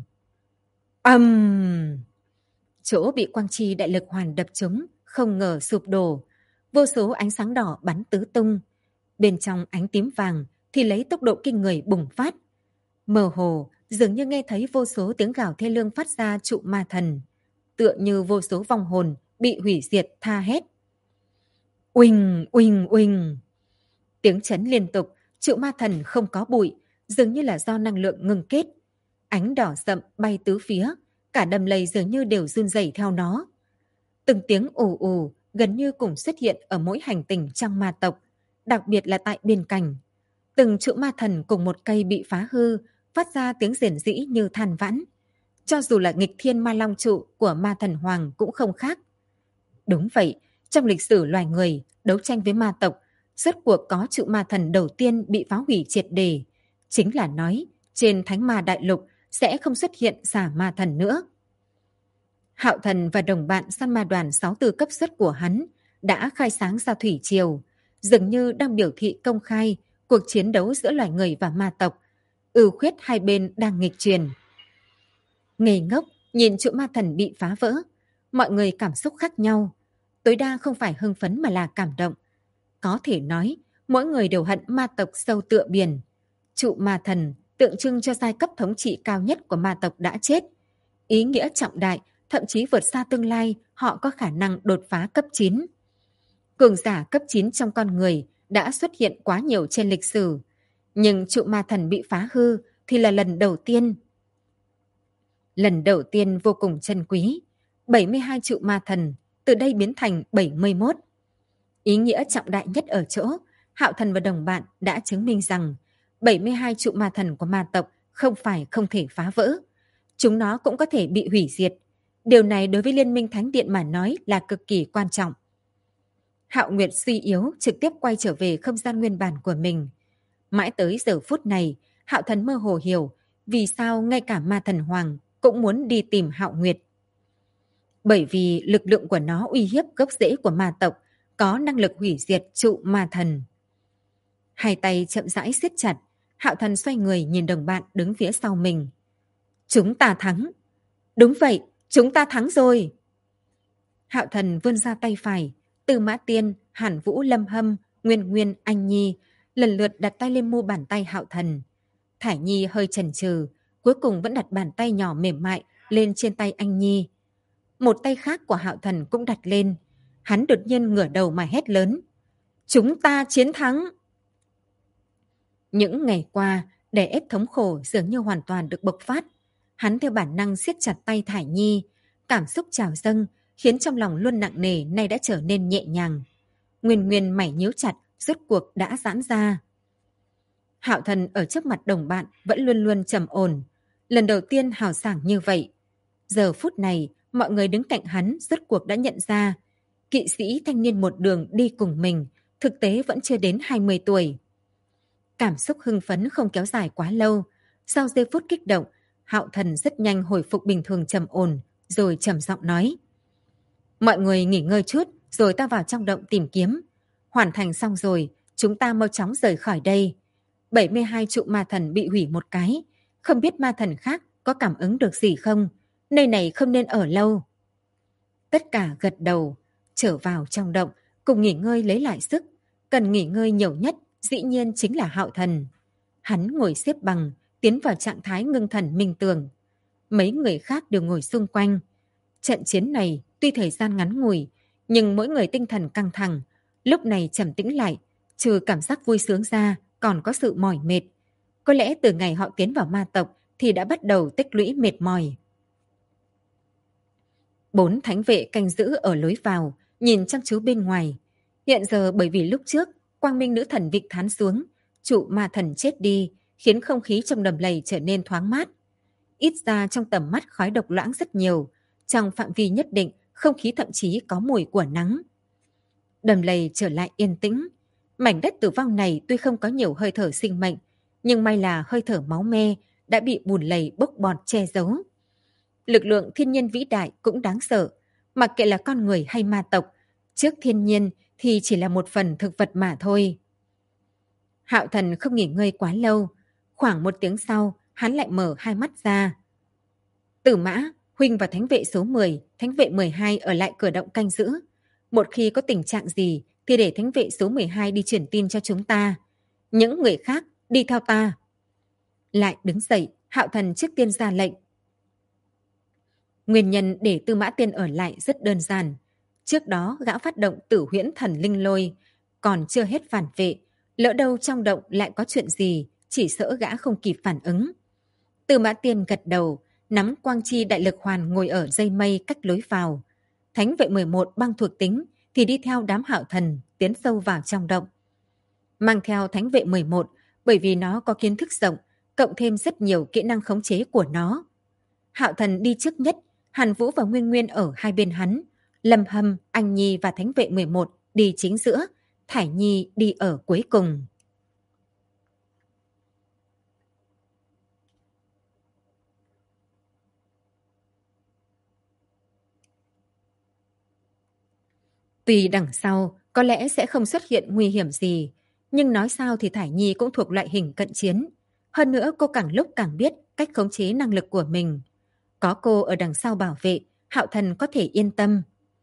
Chỗ bị quang chi đại lực hoàn đập trúng không ngờ sụp đổ, vô số ánh sáng đỏ bắn tứ tung. Bên trong ánh tím vàng thì lấy tốc độ kinh người bùng phát. Mơ hồ dường như nghe thấy vô số tiếng gào thê lương phát ra trụ ma thần, tựa như vô số vong hồn bị hủy diệt tha hét. Uỳnh, uỳnh, uỳnh. Tiếng chấn liên tục, trụ ma thần không có bụi, dường như là do năng lượng ngừng kết. Ánh đỏ sậm bay tứ phía, cả đầm lầy dường như đều run rẩy theo nó. Từng tiếng ù ù gần như cùng xuất hiện ở mỗi hành tinh trong ma tộc, đặc biệt là tại biên cảnh. Từng trụ ma thần cùng một cây bị phá hư, phát ra tiếng rền rĩ như than vãn. Cho dù là nghịch thiên ma long trụ của ma thần hoàng cũng không khác. Đúng vậy, trong lịch sử loài người đấu tranh với ma tộc, rốt cuộc có trụ ma thần đầu tiên bị phá hủy triệt để. Chính là nói, trên Thánh Ma Đại Lục sẽ không xuất hiện xà ma thần nữa. Hạo Thần và đồng bạn săn ma đoàn 64 cấp xuất của hắn đã khai sáng ra thủy triều, dường như đang biểu thị công khai cuộc chiến đấu giữa loài người và ma tộc, ưu khuyết hai bên đang nghịch truyền. Ngây ngốc nhìn trụ ma thần bị phá vỡ, mọi người cảm xúc khác nhau, tối đa không phải hưng phấn mà là cảm động. Có thể nói, mỗi người đều hận ma tộc sâu tựa biển. Trụ ma thần tượng trưng cho giai cấp thống trị cao nhất của ma tộc đã chết. Ý nghĩa trọng đại, thậm chí vượt xa tương lai họ có khả năng đột phá cấp 9. Cường giả cấp 9 trong con người đã xuất hiện quá nhiều trên lịch sử. Nhưng trụ ma thần bị phá hư thì là lần đầu tiên. Lần đầu tiên vô cùng chân quý. 72 trụ ma thần từ đây biến thành 71. Ý nghĩa trọng đại nhất ở chỗ, Hạo Thần và đồng bạn đã chứng minh rằng 72 trụ ma thần của ma tộc không phải không thể phá vỡ. Chúng nó cũng có thể bị hủy diệt. Điều này đối với Liên minh Thánh Điện mà nói là cực kỳ quan trọng. Hạo Nguyệt suy yếu trực tiếp quay trở về không gian nguyên bản của mình. Mãi tới giờ phút này, Hạo Thần mơ hồ hiểu vì sao ngay cả ma thần hoàng cũng muốn đi tìm Hạo Nguyệt. Bởi vì lực lượng của nó uy hiếp gốc rễ của ma tộc, có năng lực hủy diệt trụ ma thần. Hai tay chậm rãi siết chặt, Hạo Thần xoay người nhìn đồng bạn đứng phía sau mình. Chúng ta thắng. Đúng vậy, chúng ta thắng rồi. Hạo Thần vươn ra tay phải, Tư Mã Tiên, Hàn Vũ, Lâm Hâm, Nguyên Nguyên, Anh Nhi lần lượt đặt tay lên mu bàn tay Hạo Thần. Thải Nhi hơi chần chừ, cuối cùng vẫn đặt bàn tay nhỏ mềm mại lên trên tay Anh Nhi. Một tay khác của Hạo Thần cũng đặt lên. Hắn đột nhiên ngửa đầu mà hét lớn. Chúng ta chiến thắng! Những ngày qua, đè ép thống khổ dường như hoàn toàn được bộc phát. Hắn theo bản năng siết chặt tay Thải Nhi. Cảm xúc trào dâng, khiến trong lòng luôn nặng nề nay đã trở nên nhẹ nhàng. Nguyên Nguyên mày nhíu chặt, rốt cuộc đã giãn ra. Hạo Thần ở trước mặt đồng bạn vẫn luôn luôn trầm ổn. Lần đầu tiên hào sảng như vậy. Giờ phút này, mọi người đứng cạnh hắn rốt cuộc đã nhận ra. Kỵ sĩ thanh niên một đường đi cùng mình, thực tế vẫn chưa đến 20 tuổi. Cảm xúc hưng phấn không kéo dài quá lâu. Sau giây phút kích động, Hạo Thần rất nhanh hồi phục bình thường trầm ổn, rồi trầm giọng nói. Mọi người nghỉ ngơi chút, rồi ta vào trong động tìm kiếm. Hoàn thành xong rồi, chúng ta mau chóng rời khỏi đây. 72 trụ ma thần bị hủy một cái. Không biết ma thần khác có cảm ứng được gì không? Nơi này không nên ở lâu. Tất cả gật đầu, trở vào trong động, cùng nghỉ ngơi lấy lại sức. Cần nghỉ ngơi nhiều nhất, dĩ nhiên chính là Hạo Thần. Hắn ngồi xếp bằng, tiến vào trạng thái ngưng thần minh tưởng. Mấy người khác đều ngồi xung quanh. Trận chiến này tuy thời gian ngắn ngủi, nhưng mỗi người tinh thần căng thẳng. Lúc này trầm tĩnh lại, trừ cảm giác vui sướng ra, còn có sự mỏi mệt. Có lẽ từ ngày họ tiến vào ma tộc thì đã bắt đầu tích lũy mệt mỏi. 4 thánh vệ canh giữ ở lối vào, nhìn chăm chú bên ngoài. Hiện giờ bởi vì lúc trước, quang minh nữ thần Vịnh Thán xuống, trụ ma thần chết đi, khiến không khí trong đầm lầy trở nên thoáng mát. Ít ra trong tầm mắt khói độc loãng rất nhiều, trong phạm vi nhất định, không khí thậm chí có mùi của nắng. Đầm lầy trở lại yên tĩnh. Mảnh đất tử vong này tuy không có nhiều hơi thở sinh mệnh, nhưng may là hơi thở máu me đã bị bùn lầy bốc bọt che giấu. Lực lượng thiên nhiên vĩ đại cũng đáng sợ, mặc kệ là con người hay ma tộc, trước thiên nhiên thì chỉ là một phần thực vật mà thôi. Hạo Thần không nghỉ ngơi quá lâu, khoảng 1 tiếng sau, hắn lại mở hai mắt ra. Tử Mã, huynh và thánh vệ số 10, thánh vệ 12 ở lại cửa động canh giữ. Một khi có tình trạng gì thì để thánh vệ số 12 đi truyền tin cho chúng ta. Những người khác đi theo ta. Lại đứng dậy, Hạo Thần trước tiên ra lệnh. Nguyên nhân để Tư Mã Tiên ở lại rất đơn giản. Trước đó gã phát động Tử Huyễn Thần Linh Lôi, còn chưa hết phản vệ. Lỡ đâu trong động lại có chuyện gì, chỉ sợ gã không kịp phản ứng. Tư Mã Tiên gật đầu, nắm quang chi đại lực hoàn ngồi ở dây mây cách lối vào. Thánh vệ 11 băng thuộc tính thì đi theo đám Hạo Thần tiến sâu vào trong động. Mang theo thánh vệ 11, bởi vì nó có kiến thức rộng, cộng thêm rất nhiều kỹ năng khống chế của nó. Hạo Thần đi trước nhất, Hàn Vũ và Nguyên Nguyên ở hai bên hắn, Lâm Hâm, Anh Nhi và Thánh vệ 11 đi chính giữa, Thải Nhi đi ở cuối cùng. Tuy đằng sau có lẽ sẽ không xuất hiện nguy hiểm gì, nhưng nói sao thì Thải Nhi cũng thuộc loại hình cận chiến. Hơn nữa cô càng lúc càng biết cách khống chế năng lực của mình. Có cô ở đằng sau bảo vệ, Hạo Thần có thể yên tâm.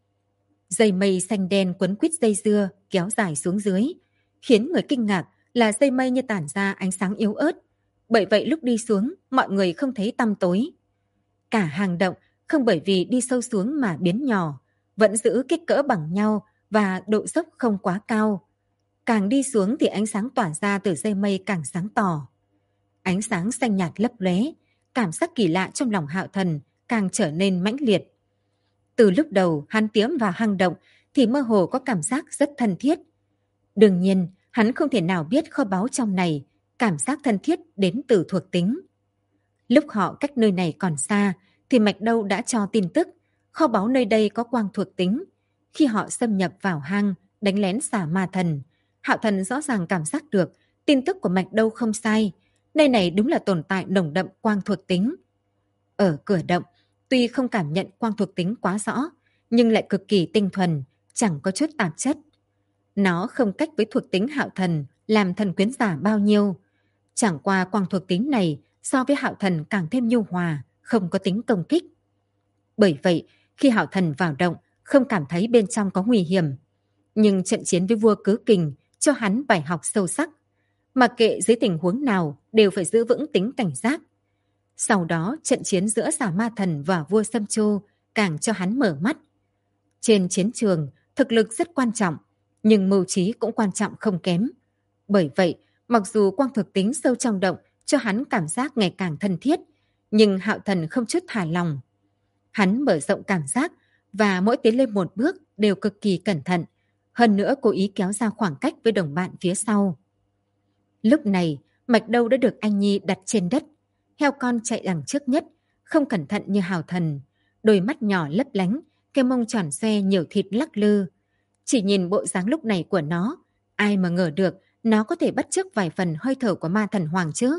Dây mây xanh đen quấn quýt dây dưa kéo dài xuống dưới, khiến người kinh ngạc là dây mây như tản ra ánh sáng yếu ớt. Bởi vậy lúc đi xuống, mọi người không thấy tăm tối. Cả hang động không bởi vì đi sâu xuống mà biến nhỏ, vẫn giữ kích cỡ bằng nhau và độ dốc không quá cao. Càng đi xuống thì ánh sáng tỏa ra từ dây mây càng sáng tỏ. Ánh sáng xanh nhạt lấp lóe, cảm giác kỳ lạ trong lòng Hạo Thần càng trở nên mãnh liệt. Từ lúc đầu hắn tiến vào hang động thì mơ hồ có cảm giác rất thân thiết. Đương nhiên, hắn không thể nào biết kho báu trong này, cảm giác thân thiết đến từ thuộc tính. Lúc họ cách nơi này còn xa, thì Mạch Đâu đã cho tin tức, kho báu nơi đây có quang thuộc tính. Khi họ xâm nhập vào hang, đánh lén xà ma thần, Hạo Thần rõ ràng cảm giác được tin tức của Mạch Đâu không sai. Nơi này đúng là tồn tại nồng đậm quang thuộc tính. Ở cửa động, tuy không cảm nhận quang thuộc tính quá rõ, nhưng lại cực kỳ tinh thuần, chẳng có chút tạp chất. Nó không cách với thuộc tính Hạo Thần làm thần quyến giả bao nhiêu. Chẳng qua quang thuộc tính này so với Hạo Thần càng thêm nhu hòa, không có tính công kích. Bởi vậy, khi Hạo Thần vào động, không cảm thấy bên trong có nguy hiểm. Nhưng trận chiến với vua Cứ Kình cho hắn bài học sâu sắc. Mặc kệ dưới tình huống nào đều phải giữ vững tính cảnh giác. Sau đó, trận chiến giữa Xà Ma Thần và vua Sâm Châu càng cho hắn mở mắt. Trên chiến trường, thực lực rất quan trọng, nhưng mưu trí cũng quan trọng không kém. Bởi vậy, mặc dù quang thực tính sâu trong động cho hắn cảm giác ngày càng thân thiết, nhưng Hạo Thần không chút thả lòng. Hắn mở rộng cảm giác và mỗi tiến lên một bước đều cực kỳ cẩn thận, hơn nữa cố ý kéo ra khoảng cách với đồng bạn phía sau. Lúc này, Mạch Đâu đã được Anh Nhi đặt trên đất. Heo con chạy đằng trước nhất, không cẩn thận như Hạo Thần, đôi mắt nhỏ lấp lánh, cái mông tròn xoe nhiều thịt lắc lư. Chỉ nhìn bộ dáng lúc này của nó, ai mà ngờ được nó có thể bắt chước vài phần hơi thở của ma thần hoàng chứ.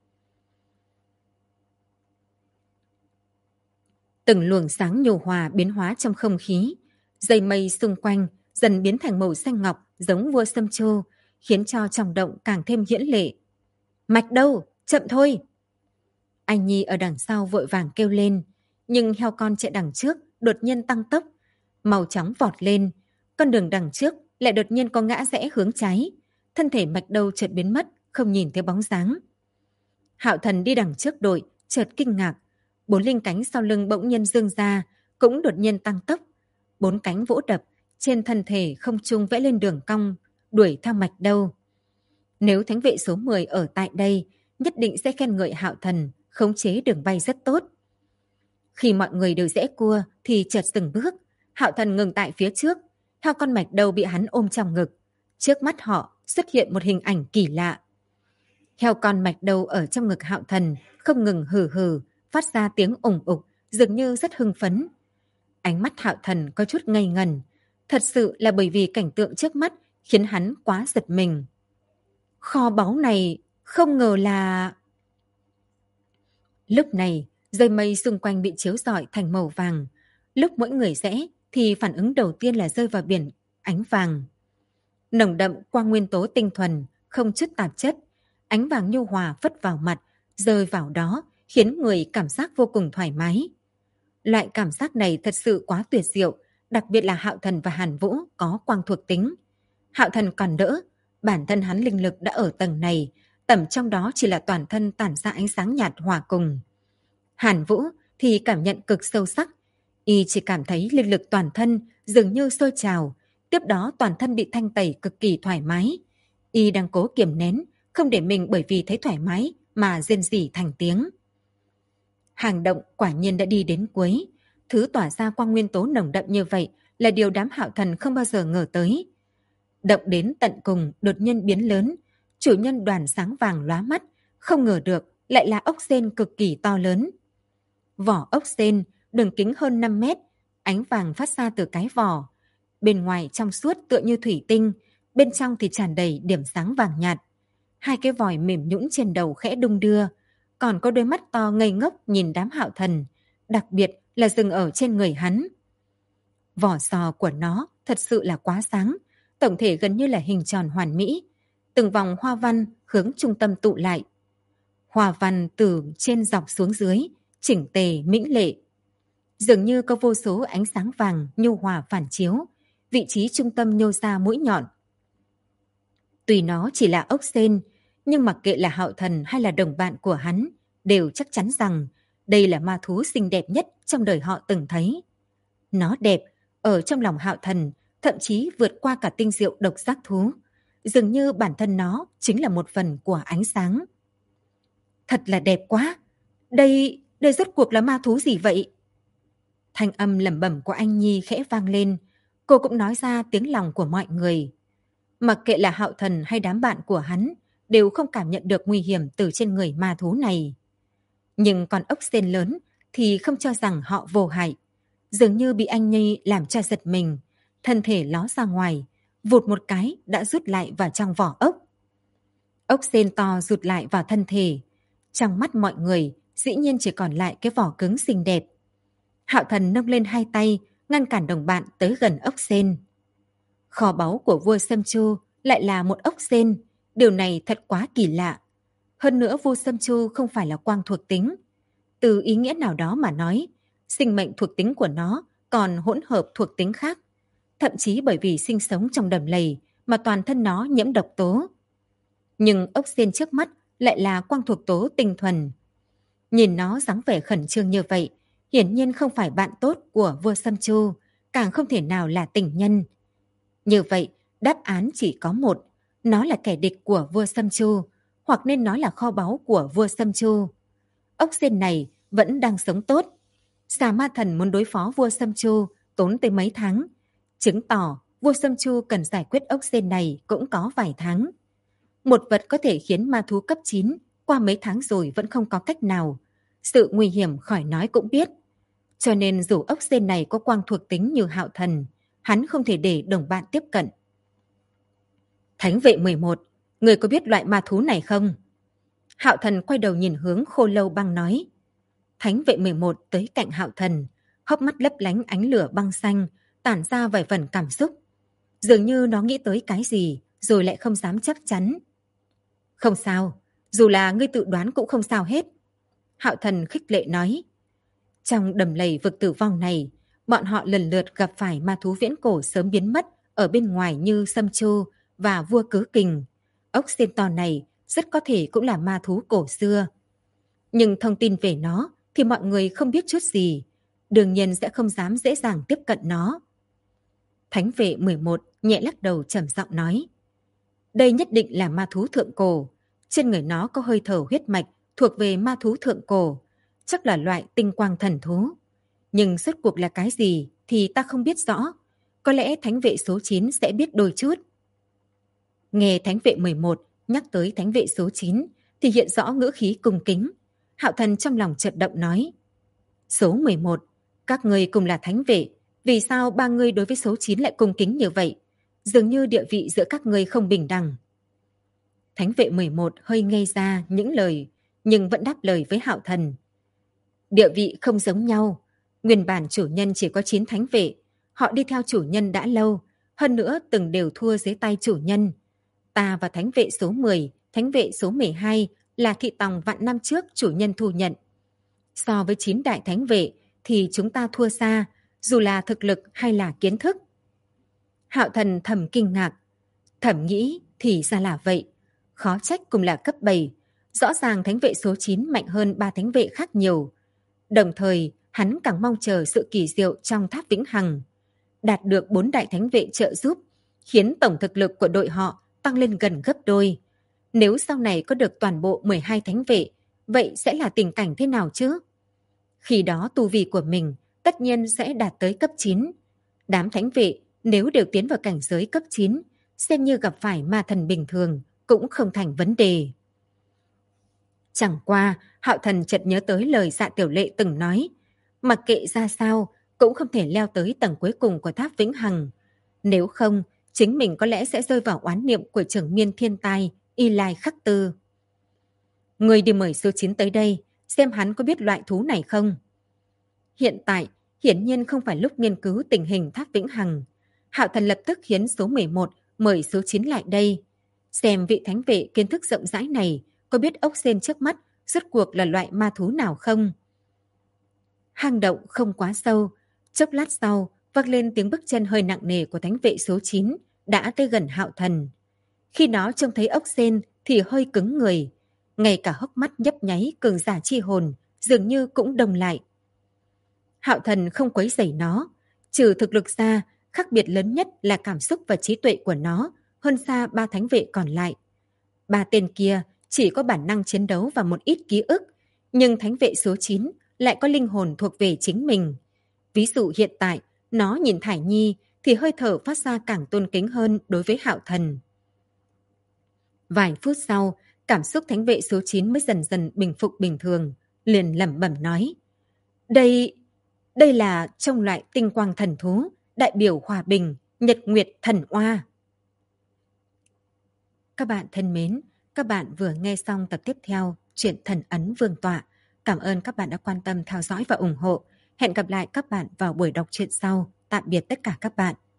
Từng luồng sáng nhu hòa biến hóa trong không khí, dây mây xung quanh dần biến thành màu xanh ngọc giống vua Sâm Châu, khiến cho trong động càng thêm hiển lệ. Mạch Đâu, chậm thôi! Anh Nhi ở đằng sau vội vàng kêu lên, nhưng heo con chạy đằng trước đột nhiên tăng tốc, màu chóng vọt lên. Con đường đằng trước lại đột nhiên có ngã rẽ hướng trái, thân thể Mạch Đâu chợt biến mất, không nhìn thấy bóng dáng. Hạo Thần đi đằng trước đội, chợt kinh ngạc, 4 linh cánh sau lưng bỗng nhiên dương ra, cũng đột nhiên tăng tốc. 4 cánh vỗ đập, trên thân thể không trung vẽ lên đường cong, đuổi theo Mạch Đâu. Nếu thánh vệ số 10 ở tại đây, nhất định sẽ khen ngợi Hạo Thần khống chế đường bay rất tốt. Khi mọi người đều rẽ cua thì chợt dừng bước, Hạo Thần ngừng tại phía trước, heo con Mạch Đâu bị hắn ôm trong ngực. Trước mắt họ xuất hiện một hình ảnh kỳ lạ. Heo con Mạch Đâu ở trong ngực Hạo Thần không ngừng hừ hừ, phát ra tiếng ủng ục, dường như rất hưng phấn. Ánh mắt Hạo Thần có chút ngây ngần, thật sự là bởi vì cảnh tượng trước mắt khiến hắn quá giật mình. Kho báu này không ngờ là... Lúc này, dây mây xung quanh bị chiếu rọi thành màu vàng. Lúc mỗi người rẽ thì phản ứng đầu tiên là rơi vào biển ánh vàng. Nồng đậm quang nguyên tố tinh thuần, không chút tạp chất. Ánh vàng nhu hòa phất vào mặt, rơi vào đó, khiến người cảm giác vô cùng thoải mái. Loại cảm giác này thật sự quá tuyệt diệu, đặc biệt là Hạo Thần và Hàn Vũ có quang thuộc tính. Hạo Thần còn đỡ, bản thân hắn linh lực đã ở tầng này, tầm trong đó chỉ là toàn thân tản ra ánh sáng nhạt hòa cùng. Hàn Vũ thì cảm nhận cực sâu sắc, y chỉ cảm thấy linh lực toàn thân dường như sôi trào, tiếp đó toàn thân bị thanh tẩy cực kỳ thoải mái. Y đang cố kiềm nén, không để mình bởi vì thấy thoải mái mà rên rỉ thành tiếng. Hang động quả nhiên đã đi đến cuối, thứ tỏa ra quang nguyên tố nồng đậm như vậy là điều đám Hạo Thần không bao giờ ngờ tới. Động đến tận cùng đột nhiên biến lớn, Chủ nhân đoàn sáng vàng lóa mắt, không ngờ được lại là ốc sên cực kỳ to lớn. Vỏ ốc sên đường kính hơn 5 mét, ánh vàng phát ra từ cái vỏ. Bên ngoài trong suốt tựa như thủy tinh, bên trong thì tràn đầy điểm sáng vàng nhạt. Hai cái vòi mềm nhũn trên đầu khẽ đung đưa, còn có đôi mắt to ngây ngốc nhìn đám Hạo Thần, đặc biệt là dừng ở trên người hắn. Vỏ sò của nó thật sự là quá sáng, tổng thể gần như là hình tròn hoàn mỹ. Từng vòng hoa văn hướng trung tâm tụ lại. Hoa văn từ trên dọc xuống dưới, chỉnh tề mỹ lệ. Dường như có vô số ánh sáng vàng nhu hòa phản chiếu, vị trí trung tâm nhô ra mũi nhọn. Tuy nó chỉ là ốc sên, nhưng mặc kệ là Hạo Thần hay là đồng bạn của hắn, đều chắc chắn rằng đây là ma thú xinh đẹp nhất trong đời họ từng thấy. Nó đẹp, ở trong lòng Hạo Thần, thậm chí vượt qua cả tinh diệu độc giác thú. Dường như bản thân nó chính là một phần của ánh sáng. Thật là đẹp quá! Đây rốt cuộc là ma thú gì vậy? Thanh âm lẩm bẩm của anh Nhi khẽ vang lên. Cô cũng nói ra tiếng lòng của mọi người. Mặc kệ là Hạo Thần hay đám bạn của hắn, đều không cảm nhận được nguy hiểm từ trên người ma thú này. Nhưng con ốc sên lớn thì không cho rằng họ vô hại. Dường như bị anh Nhi làm cho giật mình, thân thể ló ra ngoài, vụt một cái đã rút lại vào trong vỏ ốc. Ốc sên to rụt lại vào thân thể. Trong mắt mọi người dĩ nhiên chỉ còn lại cái vỏ cứng xinh đẹp. Hạo Thần nâng lên hai tay ngăn cản đồng bạn tới gần ốc sên. Kho báu của vua Sâm Chu lại là một ốc sên. Điều này thật quá kỳ lạ. Hơn nữa vua Sâm Chu không phải là quang thuộc tính. Từ ý nghĩa nào đó mà nói, sinh mệnh thuộc tính của nó còn hỗn hợp thuộc tính khác. Thậm chí bởi vì sinh sống trong đầm lầy mà toàn thân nó nhiễm độc tố. Nhưng ốc sên trước mắt lại là quang thuộc tố tinh thuần. Nhìn nó dáng vẻ khẩn trương như vậy, hiển nhiên không phải bạn tốt của vua Sâm Chu, càng không thể nào là tình nhân. Như vậy, đáp án chỉ có một, nó là kẻ địch của vua Sâm Chu, hoặc nên nói là kho báu của vua Sâm Chu. Ốc sên này vẫn đang sống tốt. Xà Ma Thần muốn đối phó vua Sâm Chu tốn tới mấy tháng, chứng tỏ vua Sâm Chu cần giải quyết ốc sên này cũng có vài tháng. Một vật có thể khiến ma thú cấp 9 qua mấy tháng rồi vẫn không có cách nào. Sự nguy hiểm khỏi nói cũng biết. Cho nên dù ốc sên này có quang thuộc tính như Hạo Thần, hắn không thể để đồng bạn tiếp cận. Thánh vệ 11, người có biết loại ma thú này không? Hạo Thần quay đầu nhìn hướng Khô Lâu Băng nói. Thánh vệ 11 tới cạnh Hạo Thần, hốc mắt lấp lánh ánh lửa băng xanh, tản ra vài phần cảm xúc. Dường như nó nghĩ tới cái gì, rồi lại không dám chắc chắn. Không sao, dù là ngươi tự đoán cũng không sao hết. Hạo Thần khích lệ nói. Trong đầm lầy vực tử vong này, bọn họ lần lượt gặp phải ma thú viễn cổ sớm biến mất ở bên ngoài như Sâm Chu và vua Cứ Kình. Ốc sên to này rất có thể cũng là ma thú cổ xưa. Nhưng thông tin về nó thì mọi người không biết chút gì, đương nhiên sẽ không dám dễ dàng tiếp cận nó. Thánh vệ 11 nhẹ lắc đầu trầm giọng nói. Đây nhất định là ma thú thượng cổ. Trên người nó có hơi thở huyết mạch thuộc về ma thú thượng cổ. Chắc là loại tinh quang thần thú. Nhưng rốt cuộc là cái gì thì ta không biết rõ. Có lẽ thánh vệ số 9 sẽ biết đôi chút. Nghe thánh vệ 11 nhắc tới thánh vệ số 9 thì hiện rõ ngữ khí cung kính. Hạo Thần trong lòng chợt động nói. Số 11, các ngươi cùng là thánh vệ. Vì sao ba ngươi đối với số 9 lại cung kính như vậy? Dường như địa vị giữa các ngươi không bình đẳng. Thánh vệ 11 hơi ngây ra những lời, nhưng vẫn đáp lời với Hạo Thần. Địa vị không giống nhau. Nguyên bản chủ nhân chỉ có 9 thánh vệ. Họ đi theo chủ nhân đã lâu, hơn nữa từng đều thua dưới tay chủ nhân. Ta và thánh vệ số 10, thánh vệ số 12 là thị tòng vạn năm trước chủ nhân thu nhận. So với 9 đại thánh vệ thì chúng ta thua xa, dù là thực lực hay là kiến thức. Hạo Thần thầm kinh ngạc. Thầm nghĩ thì ra là vậy. Khó trách cùng là cấp 7. Rõ ràng thánh vệ số 9 mạnh hơn 3 thánh vệ khác nhiều. Đồng thời, hắn càng mong chờ sự kỳ diệu trong tháp vĩnh hằng. Đạt được 4 đại thánh vệ trợ giúp, khiến tổng thực lực của đội họ tăng lên gần gấp đôi. Nếu sau này có được toàn bộ 12 thánh vệ, vậy sẽ là tình cảnh thế nào chứ? Khi đó tu vi của mình tất nhiên sẽ đạt tới cấp 9. Đám thánh vệ nếu đều tiến vào cảnh giới cấp 9, xem như gặp phải ma thần bình thường, cũng không thành vấn đề. Chẳng qua, Hạo Thần chợt nhớ tới lời Dạ Tiểu Lệ từng nói, mặc kệ ra sao, cũng không thể leo tới tầng cuối cùng của tháp vĩnh hằng. Nếu không, chính mình có lẽ sẽ rơi vào oán niệm của trưởng miên thiên tai, Y Lai Khắc Tư. Người đi mời số 9 tới đây, xem hắn có biết loại thú này không. Hiện tại, hiển nhiên không phải lúc nghiên cứu tình hình tháp vĩnh hằng. Hạo Thần lập tức khiến số 11 mời số 9 lại đây, xem vị thánh vệ kiến thức rộng rãi này có biết ốc sên trước mắt rốt cuộc là loại ma thú nào không. Hang động không quá sâu, chốc lát sau vang lên tiếng bước chân hơi nặng nề của thánh vệ số 9 đã tới gần Hạo Thần. Khi nó trông thấy ốc sên thì hơi cứng người, ngay cả hốc mắt nhấp nháy cường giả chi hồn dường như cũng đông lại. Hạo Thần không quấy rầy nó, trừ thực lực ra, khác biệt lớn nhất là cảm xúc và trí tuệ của nó hơn xa ba thánh vệ còn lại. Ba tên kia chỉ có bản năng chiến đấu và một ít ký ức, nhưng thánh vệ số 9 lại có linh hồn thuộc về chính mình. Ví dụ hiện tại, nó nhìn Thải Nhi thì hơi thở phát ra càng tôn kính hơn đối với Hạo Thần. Vài phút sau, cảm xúc thánh vệ số 9 mới dần dần bình phục bình thường, liền lẩm bẩm nói. Đây là trong loại tinh quang thần thú, đại biểu hòa bình, nhật nguyệt thần oa. Các bạn thân mến, các bạn vừa nghe xong tập tiếp theo truyện Thần Ấn Vương Tọa. Cảm ơn các bạn đã quan tâm theo dõi và ủng hộ. Hẹn gặp lại các bạn vào buổi đọc truyện sau. Tạm biệt tất cả các bạn.